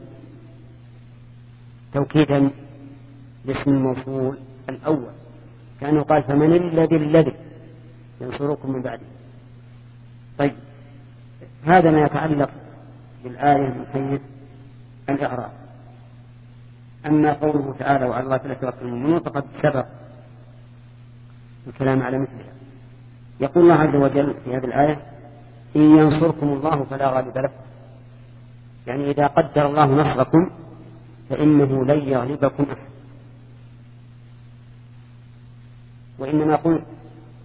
توكيدا لاسم الموصول الأول، كأنه قال فمن الذي الذي ينصركم من بعده. طيب، هذا ما يتعلق بالآية من حيث الإعراب. أما قوله تعالى وعلى الله فليتوكل المؤمنون فقد سبق الكلام على مثلها. يقول الله عز وجل في هذه الآية إن ينصركم الله فلا غالب لكم، يعني إذا قدر الله نصركم فإنه لن يغلبكم أحد. وإنما قلت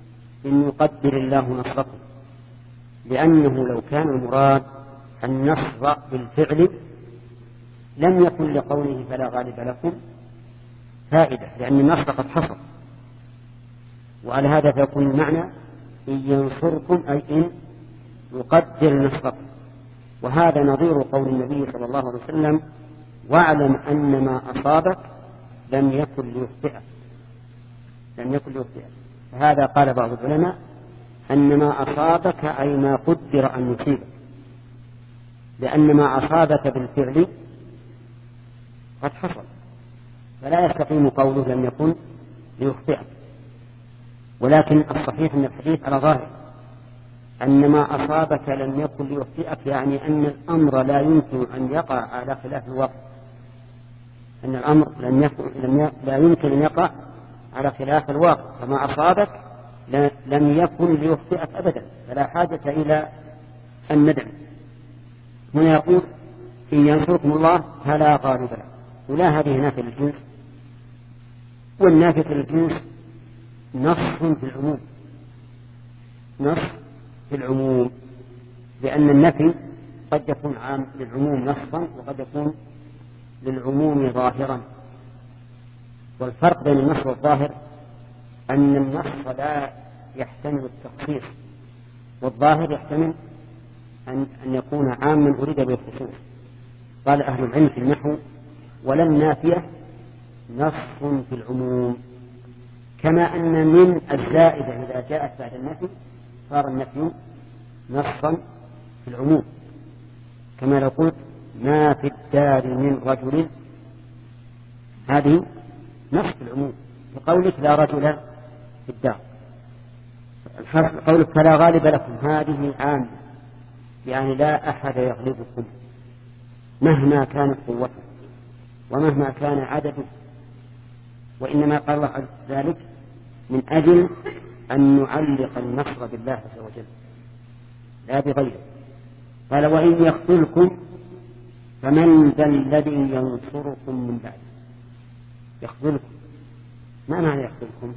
إن يقدر الله نصركم، لأنه لو كان المراد النصر بالفعل لم يكن لقوله فلا غالب لكم فائدة، لأن النصر قد حصل. وعلى هذا فيكون المعنى إن ينصركم أي إن يقدر نصركم. وهذا نظير قول النبي صلى الله عليه وسلم واعلم أن ما أصابك لم يكن ليخطئك لم يكن ليخطئك. فهذا قال بعض العلماء أن ما أصابك أي ما قدر أن يصيبك، لأن ما أصابك بالفعل قد حصل، فلا يستقيم قوله لم يكن ليخطئك. ولكن الصحيح من الحديث على ظاهر أن ما أصابك لم يكن ليخطئك، يعني أن الأمر لا يمكن أن يقع على خلاف الواقع، أن الأمر لم يكن لم لا يمكن أن يقع على خلاف الواقع، فما أصابك لم يكن ليخطئك أبدا، فلا حاجة إلى الندم. هنا يقول إن ينصركم الله فلا غالب لكم، ولا هذه نافية للجنس، والنافية للجنس نص في العموم نص في العموم لأن النفي قد يكون عام للعموم نصا وقد يكون للعموم ظاهرا. والفرق بين النص والظاهر أن النص لا يحتمل التخصيص، والظاهر يحتمل أن, أن يكون عاما أريد به الخصوص. قال أهل العلم في النحو ولم نافية نص في العموم، كما أن من الزائدة إذا جاءت بعد النفي صار النفي نصا في العموم، كما لو قلت ما في الدار من رجل، هذه نص في العموم. وقولك لا رجل في الدار، قولك فلا غالب لكم هذه عام، يعني لا أحد يغلبكم مهما كانت قوته ومهما كان عدده، وإنما قال الله عز ذلك من أجل أن نعلق النصر بالله عز وجل لا بغيره. قال وإن يخذلكم فمن ذا الذي ينصركم من بعد. يخذلكم، ما معنى يخذلكم؟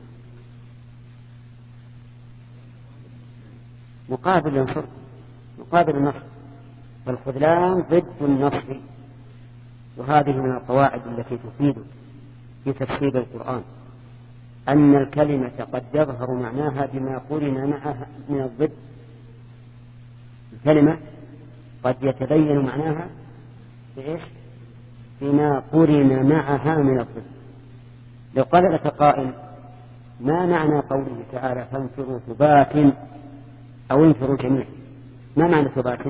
مقابل ينصركم، مقابل النصر، فالخذلان ضد النصر. وهذه من القواعد التي تفيد في تفسير القرآن أن الكلمة قد يظهر معناها بما قرن معها من الضد. الكلمة قد يتبين معناها بإيش؟ بما قرن معها من الضد. لو قال لك قائل ما معنى قوله تعالى فانفروا ثبات أو انفروا جميعا، ما معنى ثبات؟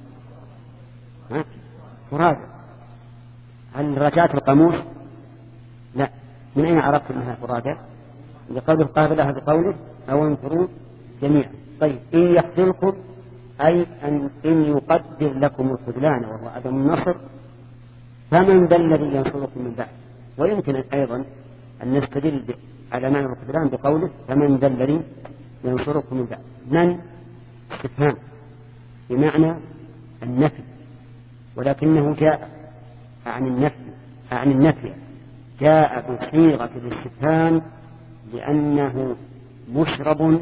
فرادى. هل رجعت القاموس؟ لا. من أين عرفت أنها فرادى؟ لقوله قابلها بقوله أو انفروا جميعا. طيب إن يخذلكم أي أن إن يقدر لكم الخذلان وهو عدم النصر فمن ذا الذي ينصركم من بعد. ويمكن أيضا أن نستدل على معنى الخذلان بقوله فمن ذا الذي ينصركم من بعد. من استفهام بمعنى النفي، ولكنه جاء عن النفي عن النفي جاء بصيغة الاستفهام لأنه مشرب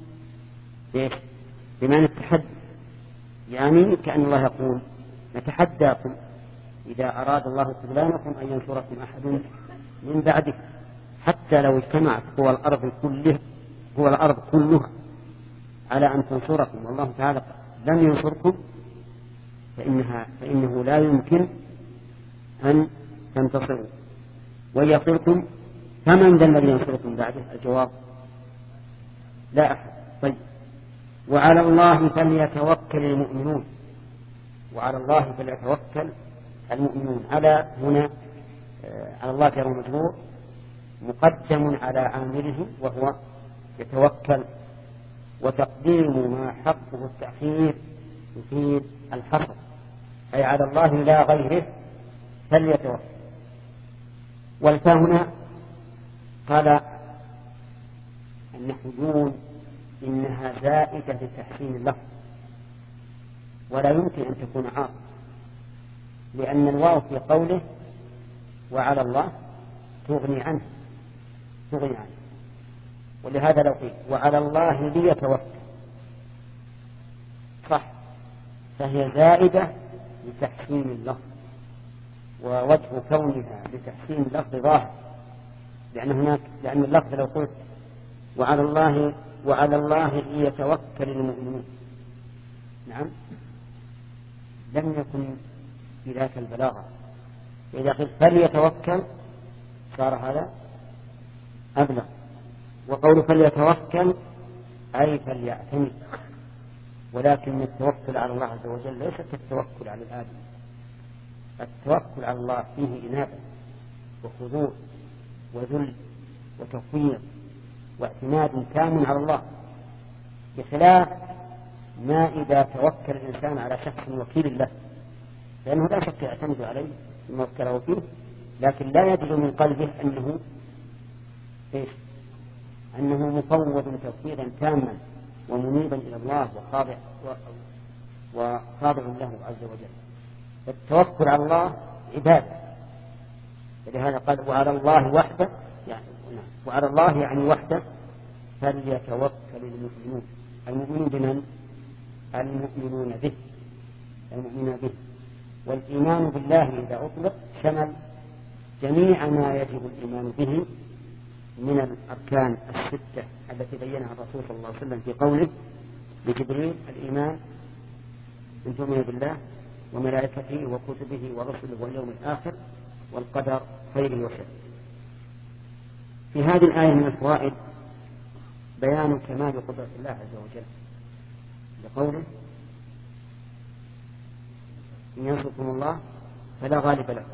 بمعنى التحدي، يعني كأن الله يقول نتحداكم إذا أراد الله خذلانكم أن ينصركم أحد من بعده، حتى لو اجتمعت قوى الأرض كلها قوى الأرض كلها على أن تنصركم والله تعالى لم ينصركم فإنها فإنه لا يمكن أن تنتصروا. ويصركم فمن ذا الذي ينصركم بعده؟ الجواب لا أحد. طيب وعلى الله فليتوكل المؤمنون، وعلى الله فليتوكل المؤمنون. على هنا على الله جار ومجرور مقدم على عامله وهو يتوكل، وتقديم ما حقه التأخير يفيد الحصر، أي على الله لا غيره فليتوكل. والفاء هنا قال النحويون إنها زائدة لتحسين اللفظ ولا يمكن أن تكون عاطفة، لأن الواو في قوله وعلى الله تغني عنه تغني عنه ولهذا لو قيل وعلى الله ليتوكل صح، فهي زائدة لتحسين اللفظ، ووجه كونها لتحسين اللفظ ظاهر، لأن هناك لأن اللفظ لو قلت وعلى الله وعلى الله ليتوكل المؤمنون نعم لم يكن بذاك البلاغة. إذا قلت فليتوكل صار هذا أبلغ. وقول فليتوكل أي فليعتمد، ولكن التوكل على الله عز وجل ليس كالتوكل على الآدم. التوكل على الله فيه إنابة وخضوع وذل وتفويض واعتماد كامل على الله، بخلاف ما إذا توكل الإنسان على شخص وكيل له، لأنه لا شك يعتمد عليه ثم وكله فيه، لكن لا يجد من قلبه أنه إيش؟ أنه مفوض تفويضا تاما ومنيبا إلى الله وخاضع وخاضع له عز وجل. التوكل على الله عبادة، ولهذا قال وعلى الله وحده يعني وعلى الله يعني وحده فليتوكل المؤمنون. المؤمنون بمن؟ المؤمنون به المؤمنون به والإيمان بالله إذا أطلق شمل جميع ما يجب الإيمان به من الأركان الستة التي بينها الرسول صلى الله عليه وسلم في قوله لجبريل الإيمان أن تؤمن بالله وملائكته وكتبه ورسله واليوم الآخر والقدر خيره وشره. في هذه الآية من الفوائد بيان كمال قدرة الله عز وجل لقوله إن ينصركم الله فلا غالب لكم.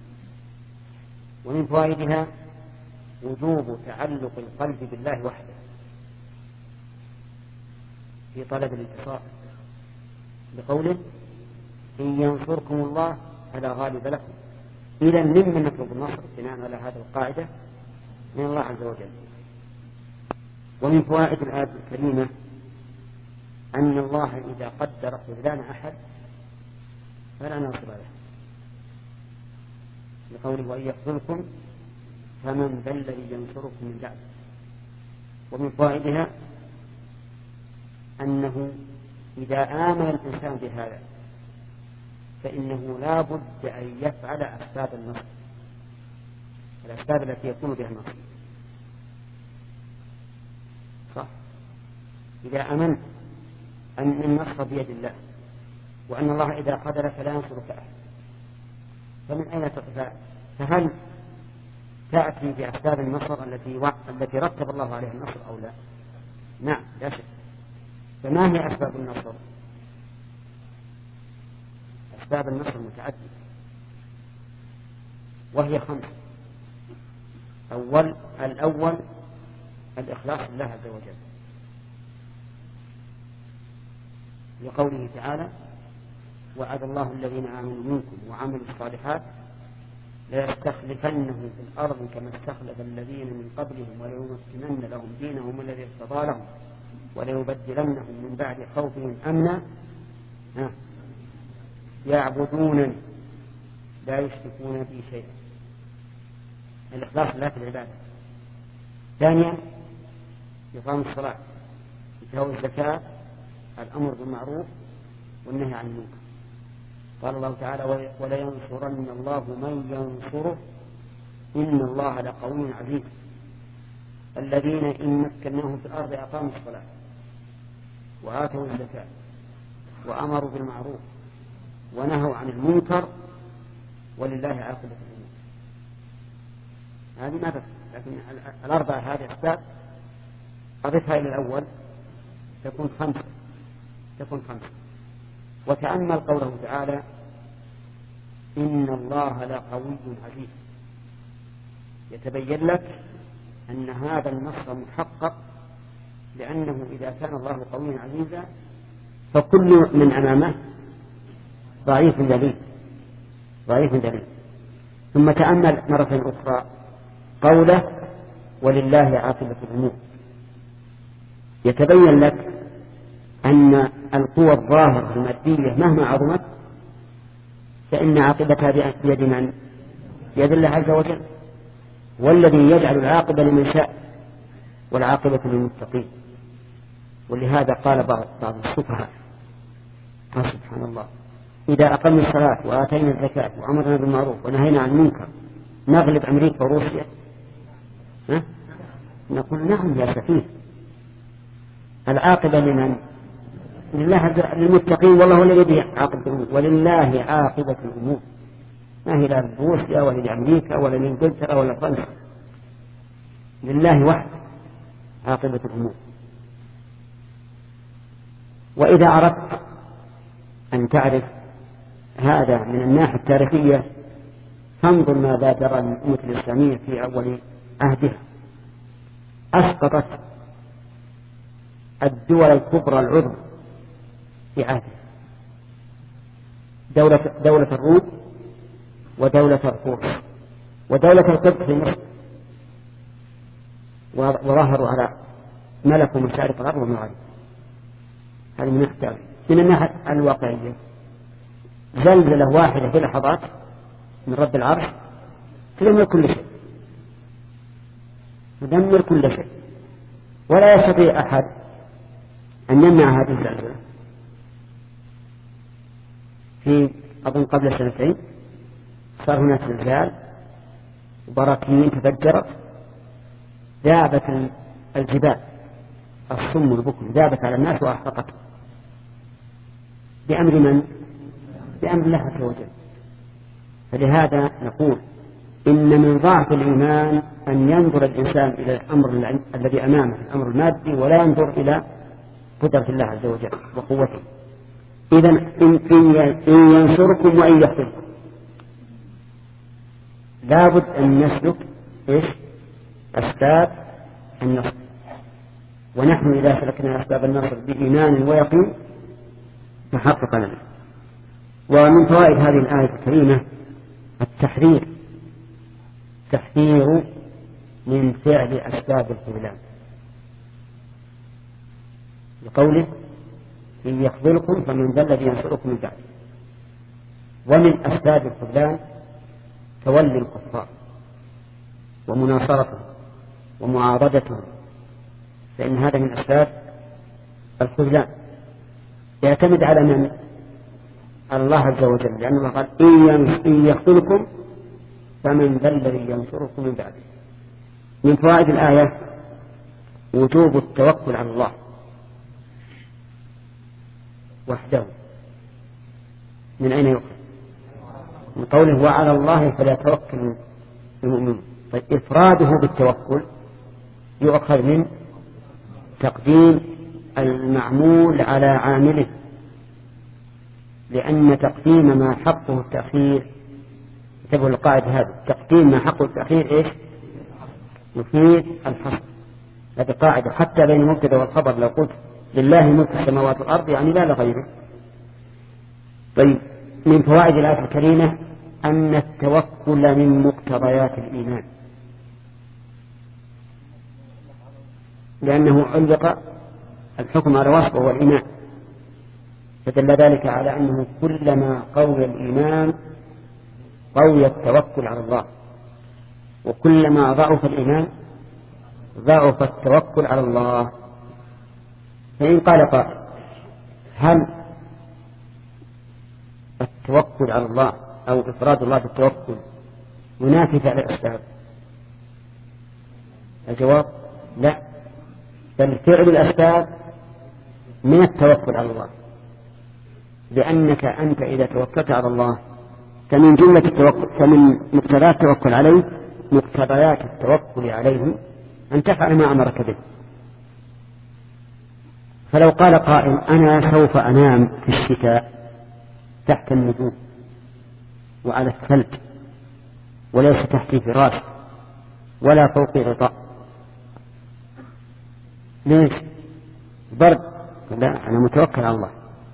ومن فوائدها وجوب تعلق القلب بالله وحده في طلب الانتصار بقوله إن ينصركم الله فلا غالب لكم. إذا ممن نطلب النصر بناء على هذه القاعدة من الله عز وجل. ومن فوائد الآية الكريمة أن الله إذا قدر خذلان أحد فلا ناصر له لقوله وإن يخذلكم فمن ذا الذي ينصركم من بعده. ومن فوائدها أنه إذا آمن الإنسان بهذا فإنه لا بد أن يفعل أسباب النصر، الأسباب التي يكون بها النصر صح. إذا أمنت أن النصر بيد الله وأن الله إذا قدر فلا ينصرك أحد، فمن أين تقف؟ فهل تأتي بأسباب النصر التي و... التي رتب الله عليها النصر أو لا؟ نعم لا شك. فما هي أسباب النصر؟ أسباب النصر متعددة وهي خمسة. أول الأول الإخلاص لله عز وجل لقوله تعالى وعد الله الذين آمنوا منكم وعملوا الصالحات ليستخلفنهم في الأرض كما استخلف الذين من قبلهم وليمكنن لهم دينهم الذي ارتضى لهم وليبدلنهم من بعد خوفهم أمنا يعبدونني لا يشركون بي شيئا. الإخلاص لله في العبادة. ثانيا إقام الصلاة، إيتاء الزكاة، الأمر بالمعروف والنهي عن المنكر. قال الله تعالى ولينصرن الله من ينصره إن الله لقوي عزيز. الذين إن مكناهم في الأرض أقاموا الصلاة وآتوا الزكاة وأمروا بالمعروف ونهوا عن المنكر ولله عاقبة الأمور. هذه ما بس، لكن الأربعة هذه أسباب أضفها إلى الأول تكون خمسة تكون خمسة. وتأمل قوله تعالى إن الله لقوي عزيز، يتبين لك أن هذا النصر محقق، لأنه إذا كان الله قويا عزيزا فكل من أمامه ضعيف دليل ضعيف دليل. ثم تأمل مرة أخرى قوله ولله عاقبة الأمور، يتبين لك أن القوى الظاهرة المادية مهما عظمت فإن عاقبتها بيد من؟ بيد الله عز وجل، والذي يجعل العاقبة لمن شاء والعاقبة للمتقين. ولهذا قال بعض بعض السفهاء سبحان الله إذا أقمنا الصلاة وآتينا الزكاة وأمرنا بالمعروف ونهينا عن المنكر نغلب أمريكا وروسيا؟ ها؟ نقول نعم يا سفيه، العاقبة لمن؟ لله للمتقين، والله هو الذي عاقبة الأمور، ولله عاقبة الأمور، ما هي لا لروسيا ولا لأمريكا ولا لإنجلترا ولا فرنسا، لله وحده عاقبة الأمور. وإذا أردت أن تعرف هذا من الناحية التاريخية فانظر ماذا جرى للأمة الإسلامية في أول عهدها. أسقطت الدول الكبرى العظمى في عهدها، دولة, دولة الروم ودولة الفرس ودولة القبط في مصر، وظهروا على ملكوا مشارق الأرض ومغاربها. هذه من الناحية من الناحية الواقعية زلزلة واحدة في لحظات من رب العرش تدمر كل شيء، تدمر كل شيء، ولا يستطيع أحد أن يمنع هذه الزلزلة. في أظن قبل سنتين صار هناك زلزال وبراكين تفجرت، ذابت الجبال الصم البكم ذابت على الناس وأحرقت بأمر من؟ بأمر الله عز وجل. فلهذا نقول إن من ضعف الإيمان أن ينظر الإنسان إلى الأمر الذي أمامه الأمر المادي ولا ينظر إلى قدرة الله عز وجل وقوته. إذن إن ينصركم وإن يخذلكم لابد أن نسلك إيش؟ أسباب النصر، ونحن إذا سلكنا أسباب النصر بإيمان ويقين تحقق لنا. ومن فوائد هذه الآية الكريمة التحذير تحذير من فعل أسباب الخذلان، لقوله إن يخذلكم فمن ذا الذي ينصركم من بعد. ومن أسباب الخذلان تولي الكفار ومناصرتهم ومعارضتهم، فإن هذا من أسباب الخذلان. يعتمد على من؟ على الله عز وجل، لأن الله قال إن يخذلكم فمن ذا الذي ينصركم من بعده. من فوائد الآية وجوب التوكل على الله وحده. من أين يؤخذ؟ من قوله وعلى الله فليتوكل المؤمنون. طيب إفراده بالتوكل يؤخذ من تقديم المعمول على عامله، لأن تقديم ما حقه التأخير، انتبهوا القاعدة هذه، تقديم ما حقه التأخير إيش؟ يفيد الحصر. هذه قاعدة حتى بين المبتدأ والخبر، لو قلت لله ملك السماوات والأرض يعني لا لغيره. طيب من فوائد الآية الكريمة أن التوكل من مقتضيات الإيمان، لأنه علق الحكم على وصفه والإيمان، فدل ذلك على أنه كلما قوي الإيمان قوي التوكل على الله، وكلما ضعف الإيمان ضعف التوكل على الله. فإن قال قائل هل التوكل على الله أو إفراد الله بالتوكل ينافي فعل الأسباب؟ الجواب لا، بل فعل الأسباب من التوكل على الله، لأنك أنت إذا توكلت على الله فمن جملة التوكل فمن مقتضيات التوكل عليه مقتضيات التوكل عليه أن تفعل ما أمرك به. فلو قال قائل أنا سوف أنام في الشتاء تحت النجوم وعلى الثلج وليس تحتي فراش ولا فوقي غطاء، ليش؟ برد؟ لا، أنا متوكل على الله.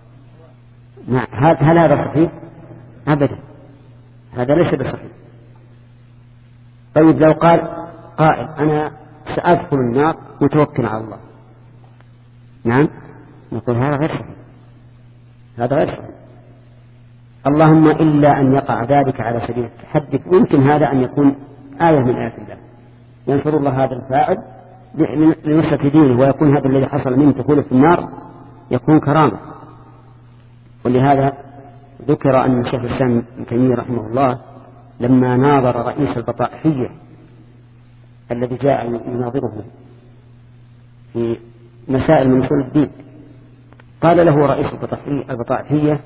هل هذا صحيح؟ أبدا، هذا ليس بصحيح. طيب لو قال قائل أنا سأدخل النار متوكل على الله، نعم نقول هذا غير صحيح، هذا غير صحيح. اللهم إلا أن يقع ذلك على سبيل التحدي، يمكن هذا أن يكون آية من آيات الله، ينصر الله هذا الفاعل لنصرة دينه، ويكون هذا الذي حصل من دخوله في النار يكون كرامة. ولهذا ذكر أن الشيخ الإسلام ابن تيمية رحمه الله لما ناظر رئيس البطائحية الذي جاء يناظره في مسائل من أصول الدين، قال له رئيس البطائحية: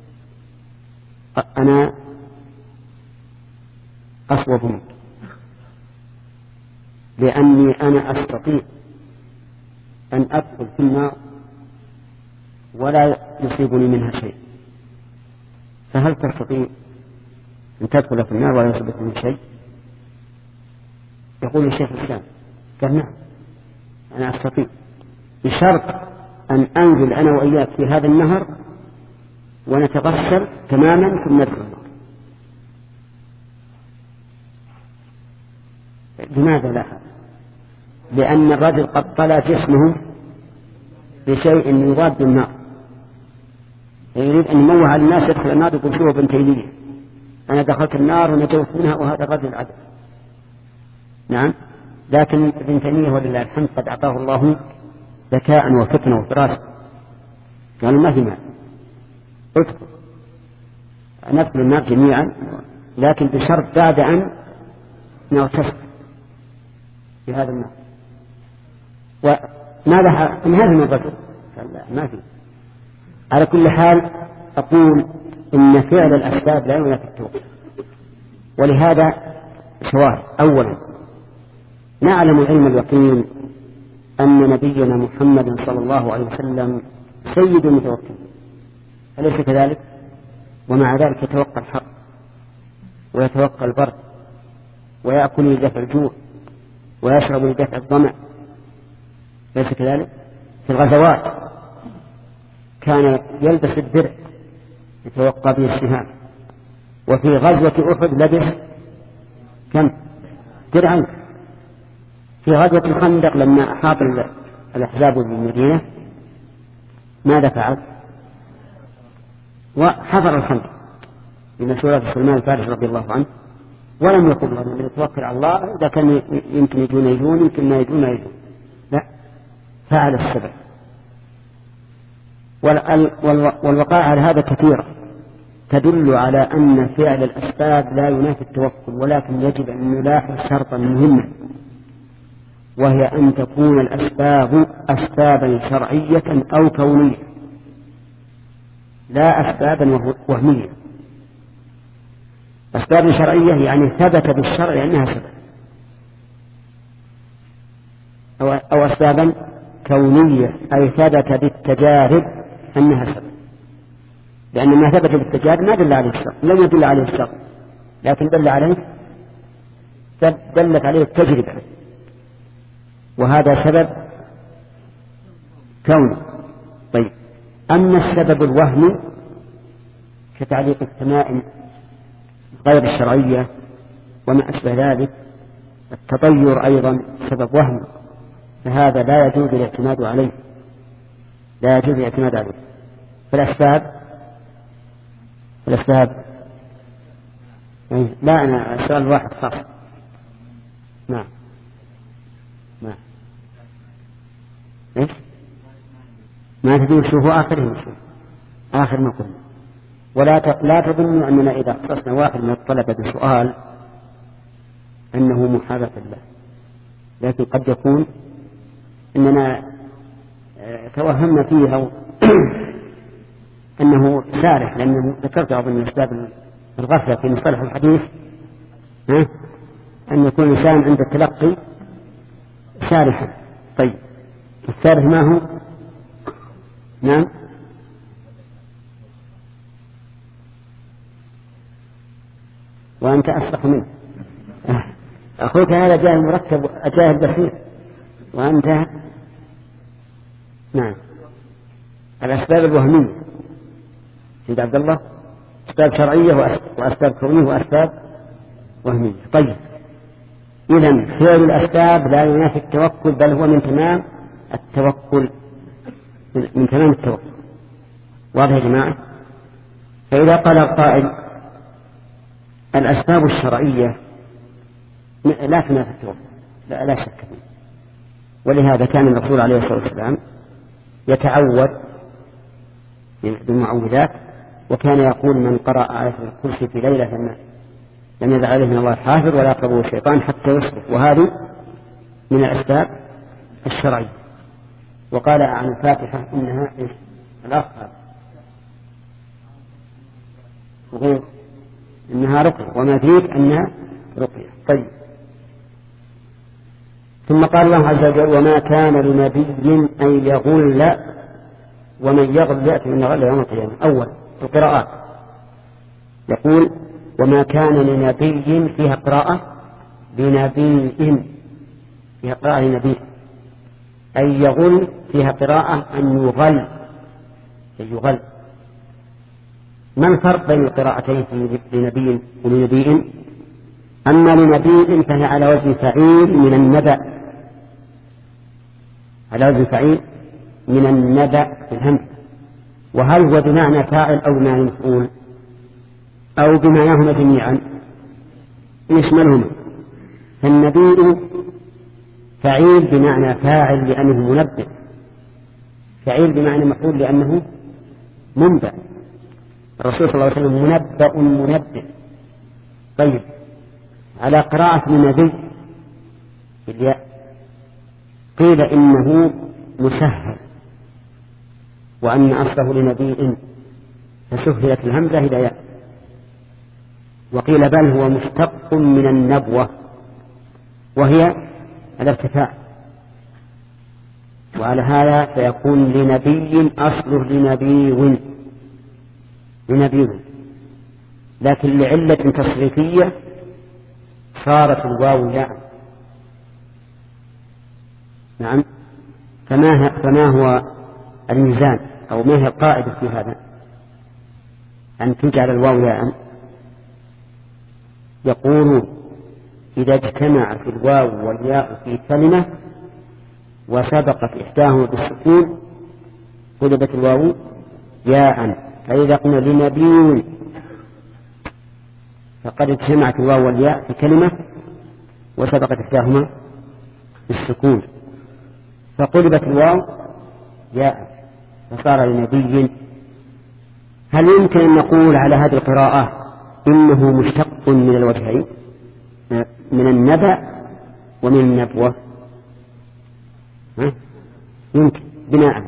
أنا أصوب منك، لأني أنا أستطيع أن أدخل في النار ولا يصيبني منها شيء، فهل تستطيع أن تدخل في النار ولا يصيبك منها شيء؟ يقول الشيخ الإسلام: قال: نعم أنا أستطيع، بشرط أن أنزل أنا وإياك في هذا النهر ونتغسل تماما ثم ندخل النار. لماذا لا هذا؟ لأن الرجل قد طلع جسمه بشيء يضاد النار، يريد أن يموه على الناس يدخل النار يقول: شوفوا ابن تيمية أنا دخلت النار ونجوت منها وهذا الرجل عدل. نعم، لكن ابن تيمية ولله الحمد قد أعطاه الله ذكاء وفتنة وفراسة، قالوا: ما في مال، ادخل ندخل النار جميعا، لكن بشرط بعد أن نغتسل في هذا النار. وماذا من هذا الرجل؟ قال: لا ما في. على كل حال أقول إن فعل الأسباب لا ينافي التوكل، ولهذا شواهد. أولا نعلم علم اليقين أن نبينا محمد صلى الله عليه وسلم سيد المتوكل، أليس كذلك؟ ومع ذلك يتوقى الحق ويتوقى البرد ويأكل لدفع الجوع ويشرب لدفع الظمأ، أليس كذلك؟ في الغزوات كان يلبس الدرع يتوقى به السهام، وفي غزوة أحد لبس كم؟ درعا. في غزوة الخندق لما أحاط الأحزاب بالمدينة ماذا فعل؟ وحفر الخندق بمشورة سلمان الفارسي رضي الله عنه، ولم يقل له من يتوكل على الله إذا كان يمكن يجون يجون يمكن ما يجون ما يجون، لا، فعل السبب. والوقائع على هذا كثيرة تدل على أن فعل الأسباب لا ينافي التوكل، ولكن يجب أن نلاحظ شرطا مهما، وهي أن تكون الأسباب أسبابا شرعية أو كونية، لا أسبابا وهمية. أسباب شرعية يعني ثبت بالشرع أنها سبب، أو أسبابا كونية أي ثبت بالتجارب أنها سبب، لأن ما ثبت بالتجارب ما دل عليه الشرع، لم يدل عليه الشرع، لكن دل عليه دلت عليه التجربة، وهذا سبب كوني. طيب، أما السبب الوهمي كتعليق السماء غير الشرعية وما أشبه ذلك، التطير أيضا سبب وهمي، فهذا لا يجوز الاعتماد عليه، لا يجوز الاعتماد عليه. فالأسباب الأسباب لا، أنا السؤال واحد خاص. نعم نعم إيش؟ ما تدور شوفوا آخره، شوف آخر ما قلنا. ولا لا تظنوا أننا إذا اختصنا واحد من الطلبة بسؤال أنه محاباة له، لكن قد يكون أننا توهمنا فيه أو أنه سارح، لأنه ذكرت أظن أسباب الغفلة في مصطلح الحديث ها؟ أن يكون الإنسان عند التلقي سارحا. طيب، السارح ما هو؟ نعم، وأنت أصلح منه. أخوك هذا جاهل مركب جاهل بسيط، وأنت نعم. الأسباب الوهمية سيد عبد الله أسباب شرعية وأسباب كونية وأسباب وهمية. طيب، إذن فعل الأسباب لا ينافي التوكل، بل هو من تمام التوكل، من تمام التوكل. واضح يا جماعة؟ فإذا قال القائل الأسباب الشرعية لا تنافي التوكل، لا, لا شك فيه، ولهذا كان الرسول عليه الصلاة والسلام يتعوذ بالمعوذات، وكان يقول من قرأ آية الكرسي في ليلة لم يدع عليه من الله حافظ ولا يقربه الشيطان حتى يصبح، وهذه من الأسباب الشرعية. وقال عن الفاتحة إنها الأخر وغير إنها رقية، وما فيك أنها رقية. طيب، ثم قال الله عز وجل وما كان لنبي أن يغل ومن يغل يأتي من غل يوم القيامة. أول القراءات يقول وما كان لنبي فيها قراءة لنبي فيها قراءة لنبي أن يغل فيها قراءة أن يغل يغل. ما الفرق بين القراءتين لنبي ولنبي؟ أما لنبي فهي على وزن فعيل من النبأ، على وزن فعيل من النبأ في الهمزة. وهل هو بمعنى فاعل أو بمعنى مفعول أو بمعناهما جميعا؟ يشملهما. فالنبي فعيل بمعنى فاعل لأنه منبئ، فعيل بمعنى مفعول لأنه منبأ. الرسول صلى الله عليه وسلم منبأ منبئ. طيب، على قراءة النبي بالياء قيل إنه مسهل، وأن أصله لنبي فسهلت الهمزة إلى ياء. وقيل بل هو مشتق من النبوة وهي الارتفاع، وعلى هذا فيكون لنبي أصله لنبي لنبي، لكن لعلة تصريفية صارت الواو ياء. نعم. فما, فما هو الميزان أو ما هي القاعدة في هذا أن تجعل الواو ياء؟ يقول إذا اجتمعت الواو والياء في كلمة وسبقت إحداهما بالسكون قلبت الواو ياء. فإذا قلنا لنبي فقد اجتمعت الواو والياء في كلمة وسبقت إحداهما بالسكون فقلبت الواو ياء فصار لنبي. هل يمكن أن نقول على هذه القراءة إنه مشتق من الوجهين، من النبأ ومن النبوة؟ يمكن بناء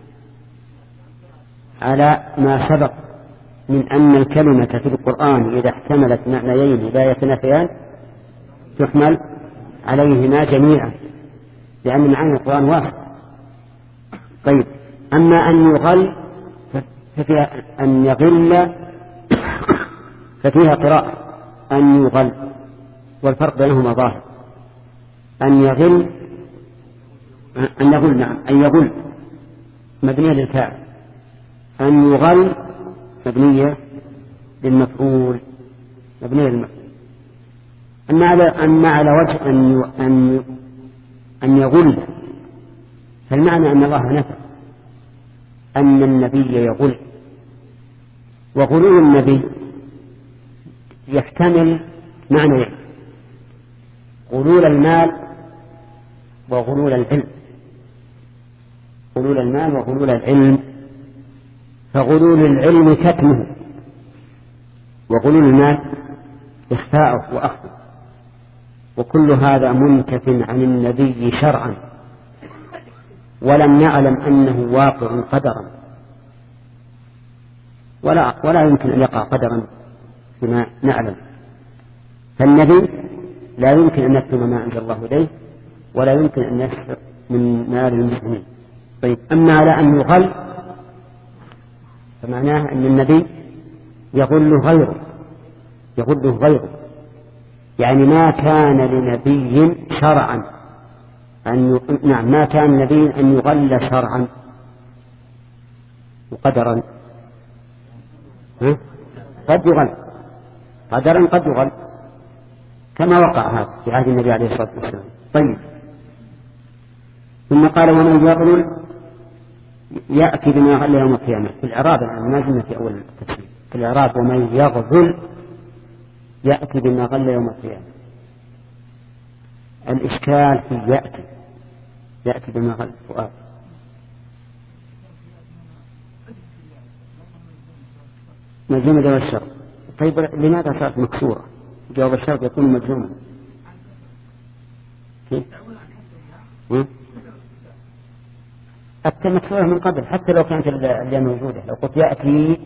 على ما سبق من أن الكلمة في القرآن إذا احتملت معنيين لا يتنافيان تحمل عليهما جميعا، لأن معاني القرآن واحد. طيب، أما أن يغل ففيها أن يغل ففيها قراءة أن يغل، والفرق بينهما ظاهر. أن يغل أن يغل نعم أن يغل مبنية للفاعل، أن يغل مبنية للمفعول مبنية للمفعول. أما على أما على وجه أن أن أن يغل فالمعنى أن الله نفى أن النبي يغل، وغلول النبي يحتمل معنى غلول المال وغلول العلم، غلول المال وغلول العلم. فغلول العلم كتمه، وغلول المال إخفاؤه وأخذه، وكل هذا منتف عن النبي شرعا، ولم نعلم أنه واقع قدرا، ولا, ولا يمكن أن يقع قدرا فيما نعلم. فالنبي لا يمكن أن يكتم ما عند الله إليه، ولا يمكن أن يسرق من مال المسلمين. طيب، أما على أن يغل فمعناه أن النبي يغل غيره يغله غيره يعني ما كان لنبي شرعا أن ي... نعم ما كان نبي أن يغل شرعا وقدرا. ها؟ قد يغل قدرا قد يغل كما وقع هذا في عهد النبي عليه الصلاة والسلام. طيب، ثم قال ومن يغل يأتي بما غل يوم القيامة. في الإعراب الآن ما زلنا في أول التفسير، في الإعراب ومن يغل يأتي بما غل يوم القيامة. الإشكال في يأتي يأتي بما غل فؤاد. مجزومة جواب الشرط. طيب لماذا صارت مكسورة؟ جواب الشرط يكون مجزوما. كيف؟ حتى مكسورة من قبل، حتى لو كانت اللي موجودة، لو قلت يأتي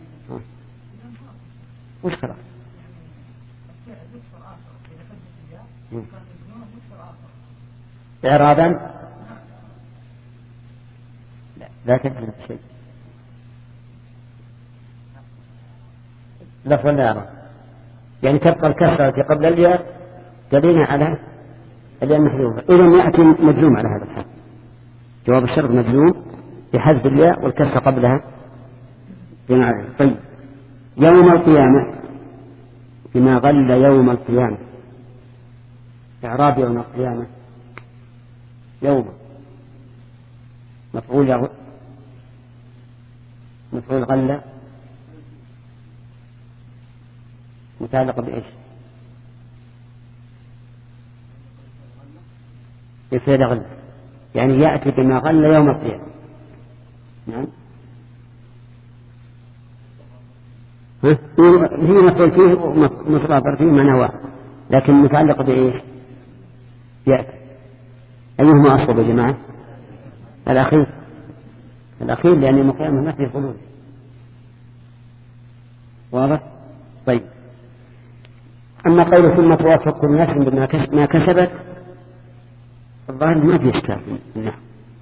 وش خلاص؟ إعرابا لا لا تجد شيء لفظ الإعراب، يعني تبقى الكسرة التي قبل الياء دليلا على الياء المحذوفة. إذن يأتي مجزوم على هذا الحال، جواب الشرط مجزوم بحذف الياء والكسرة قبلها. طيب يوم القيامة بما غل يوم القيامة، إعراب يوم القيامة يوم مفعول يغل مفعول غل متعلق بإيش؟ بفعل غل، يعني يأتي بما غل يوم القيامة. نعم هي مفعول فيه ومصدر فيه معنى واحد، لكن متعلق بإيش؟ يأتي. أيهما أصوب يا جماعة؟ الأخير الأخير لأن المقيامة ما فيه خلود. واضح؟ طيب أما قول ثم توافق كل نفس بما كسبت الظاهر ما فيه إشكال منه.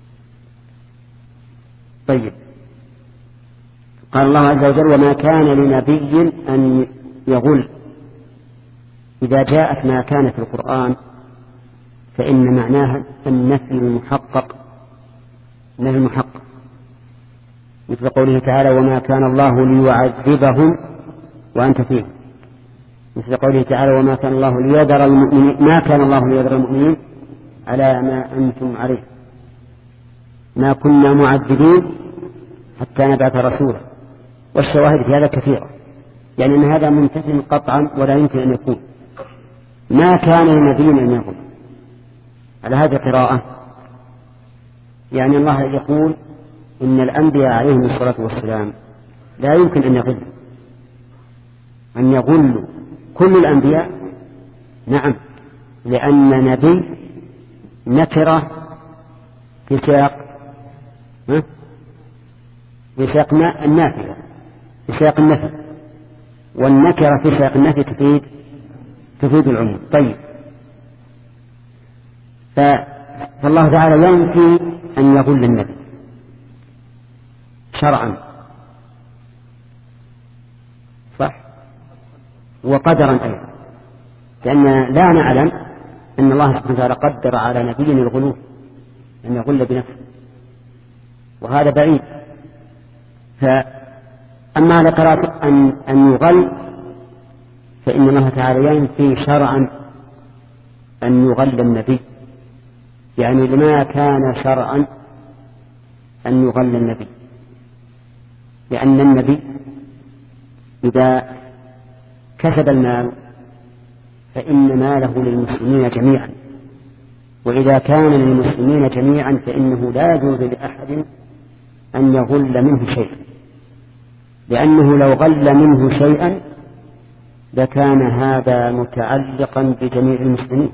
طيب قال الله عز وجل وما كان لنبي أن يغل. إذا جاءت ما كان في القرآن فإن معناها النفي المحقق، النفي المحقق، مثل قوله تعالى وما كان الله ليعذبهم وأنت فيه، مثل قوله تعالى وما كان الله ليذر المؤمنين ما كان الله ليذر المؤمنين على ما أنتم عليه ما كنا معذبين حتى نبعث رسولا. والشواهد في هذا كثيرة، يعني أن هذا منتفي قطعا ولا يمكن أن يكون. ما كان لنبي أن يغل على هذه القراءة، يعني الله يقول إن الأنبياء عليهم الصلاة والسلام لا يمكن أن يغلوا، أن يغلوا كل الأنبياء. نعم، لأن نبي نكرة في سياق في سياق النافية في سياق النفي، والنكرة في سياق النفي تفيد تفيد العموم. طيب فالله تعالى ينفي أن يغل النبي شرعا صح وقدرا أيضا، لأن لا نعلم أن الله سبحانه وتعالى قدر على نبي الغلو أن يغل بنفسه، وهذا بعيد. فأما لقراءة أن, أن يغل فإن الله تعالى ينفي شرعا أن يغل النبي، يعني لما كان شرعا أن يغل النبي، لأن النبي إذا كسب المال فإن ماله للمسلمين جميعا، وإذا كان للمسلمين جميعا فإنه لا يجوز لأحد أن يغل منه شيئا، لأنه لو غل منه شيئا لكان هذا متعلقا بجميع المسلمين،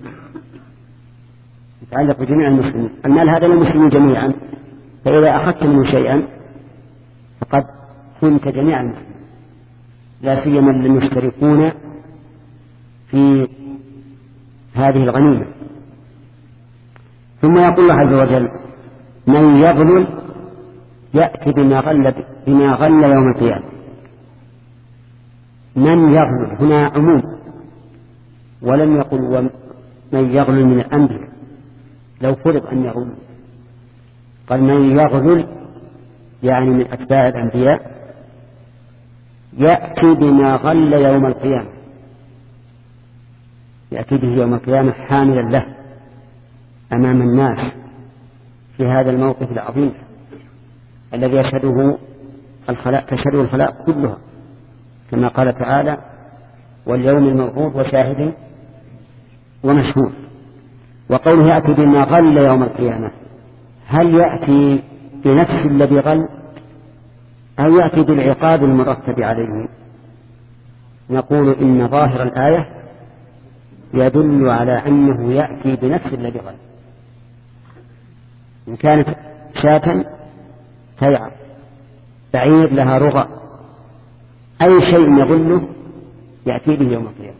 متعلق بجميع المسلمين. المال هذا للمسلمين جميعا، فإذا أخذت منه شيئا فقد كنت جميع المسلمين، لا سيما المشتركون في هذه الغنيمة. ثم يقول الله عز وجل من يغلل يأتي بما غل بما غل يوم القيامة. من يغلل هنا عموم، ولم يقل من يغلل من الأنبياء، لو فرض أن يغلل قال من يغلل يعني من أتباع الأنبياء يأتي بما غل يوم القيامة، يأتي به يوم القيامة حاملا له أمام الناس في هذا الموقف العظيم الذي يشهده الخلاء تشهده الخلاء كلها، كما قال تعالى واليوم الموعود وشاهد ومشهود. وقوله يأتي بما غل يوم القيامة هل يأتي بنفس الذي غل أو يأتي بالعقاب المرتب عليه؟ نقول إن ظاهر الآية يدل على أنه يأتي بنفس الذي غل. إن كانت شاة تيعر، بعير لها رغى، أي شيء يغله يأتي به يوم القيامة.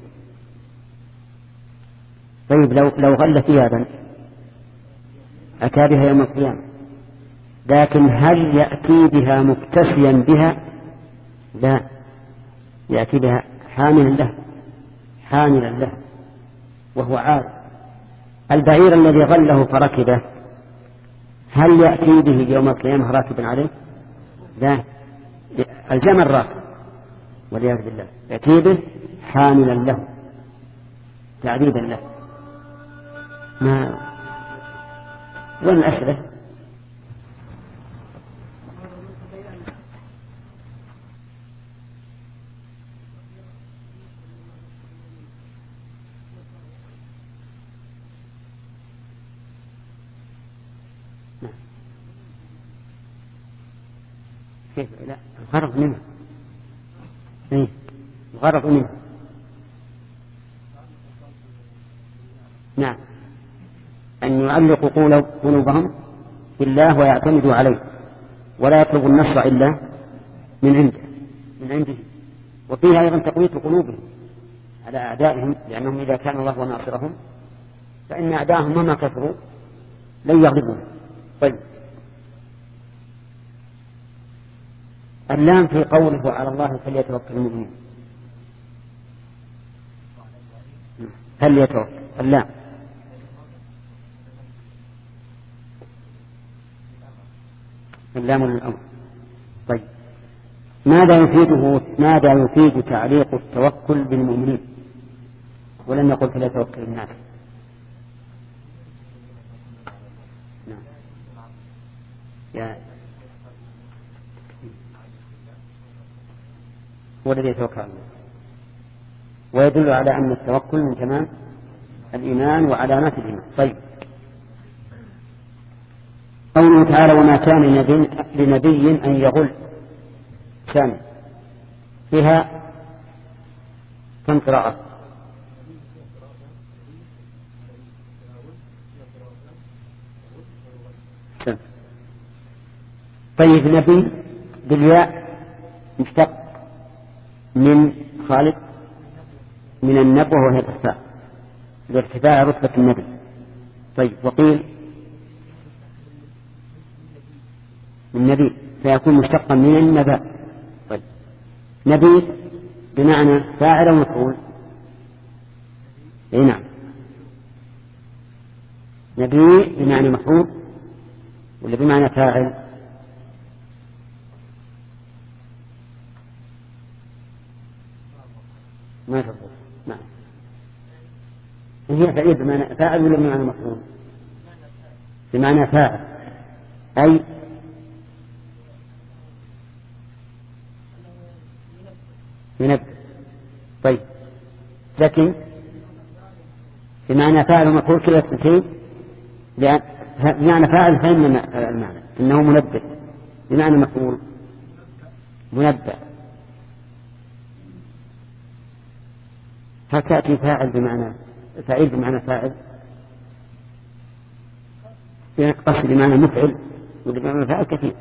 طيب لو, لو غل ثيابا أتى بها يوم القيامة، لكن هل يأتي بها مكتسيا بها؟ لا، يأتي بها حاملا له حاملا له وهو عار. البعير الذي غله فركبه هل يأتي به يوم القيامة راكبا عليه؟ لا، الجمل راكب والعياذ بالله، يأتي به حاملا له تعذيبا له. ما وين الأسئلة؟ كيف؟ لا، الغرض منه إيه؟ الغرض منه نعم أن يعلقوا قلوبهم بالله ويعتمدوا عليه ولا يطلبوا النصر إلا من عنده من عنده وفيها أيضا تقوية قلوبهم على أعدائهم، لأنهم إذا كان الله ناصرهم فإن أعدائهم مهما كثروا لن يغلبون. طيب، اللام في قوله على الله فليتوكل المؤمنون، فليتوكل اللام اللام للأمر. طيب، ماذا يفيده ماذا يفيد تعليق التوكل بالمؤمنين ولم يقل فليتوكل الناس؟ نعم. يا هو الذي يتوكل على الله، ويدل على أن التوكل من تمام الإيمان وعلامات الإيمان. طيب، قوله تعالى وما كان لنبي أن يغل كان فيها كم قراءة؟ طيب، نبي بالياء مشتق من خالد من النبوة وهي الإرتفاع لارتفاع رتبة النبي. طيب، وقيل من نبي فيكون مشتقا من النبأ. طيب، نبي بمعنى فاعل أو مفعول؟ اي نعم، نبي بمعنى مفعول ولا بمعنى فاعل؟ ما تفضل. نعم، هي فعيل بمعنى فاعل ولا بمعنى مفعول؟ بمعنى فاعل، أي ينبه. طيب، لكن بمعنى فاعل ومفعول كلا اثنتين، بمعنى فاعل فإن المعنى إنه منبه، بمعنى مفعول منبه. هل تأتي فاعل بمعنى فاعل بمعنى فاعل قصد بمعنى مفعل وبمعنى فاعل كثير؟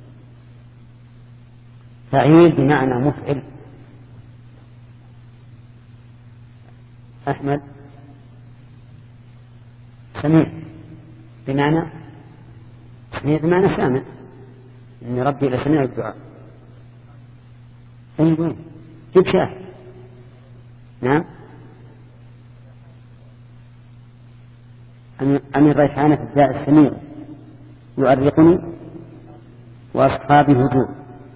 فاعل بمعنى مفعل. أحمد سميع بمعنى سميع بمعنى سامع، إن ربي لسميع الدعاء. أي وين جيب شاهد. نعم، أن الريحانة في الداء السميع يؤرقني وأصحابي هجوم.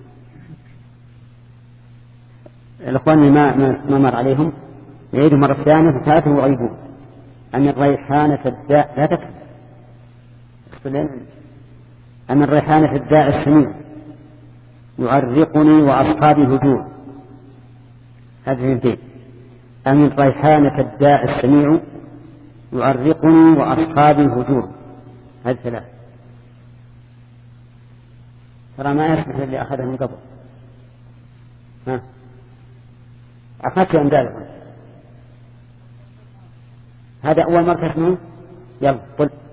الأخوان ما, ما مر عليهم يعيدوا مرة ثانية فثالثة وغيبون. أن الريحانة في الداء لا تكفي، أن الريحانة في الداء السميع يؤرقني وأصحابي هجوم. هذه البيت أن الريحانة الداء السميع يعرقني وأصحابي هجور. هذه ثلاث. ترى ما يسمح اللي أخذه من قبل. ها أخذت أمدالكم. هذا أول مرة تسمعون. يلا قل.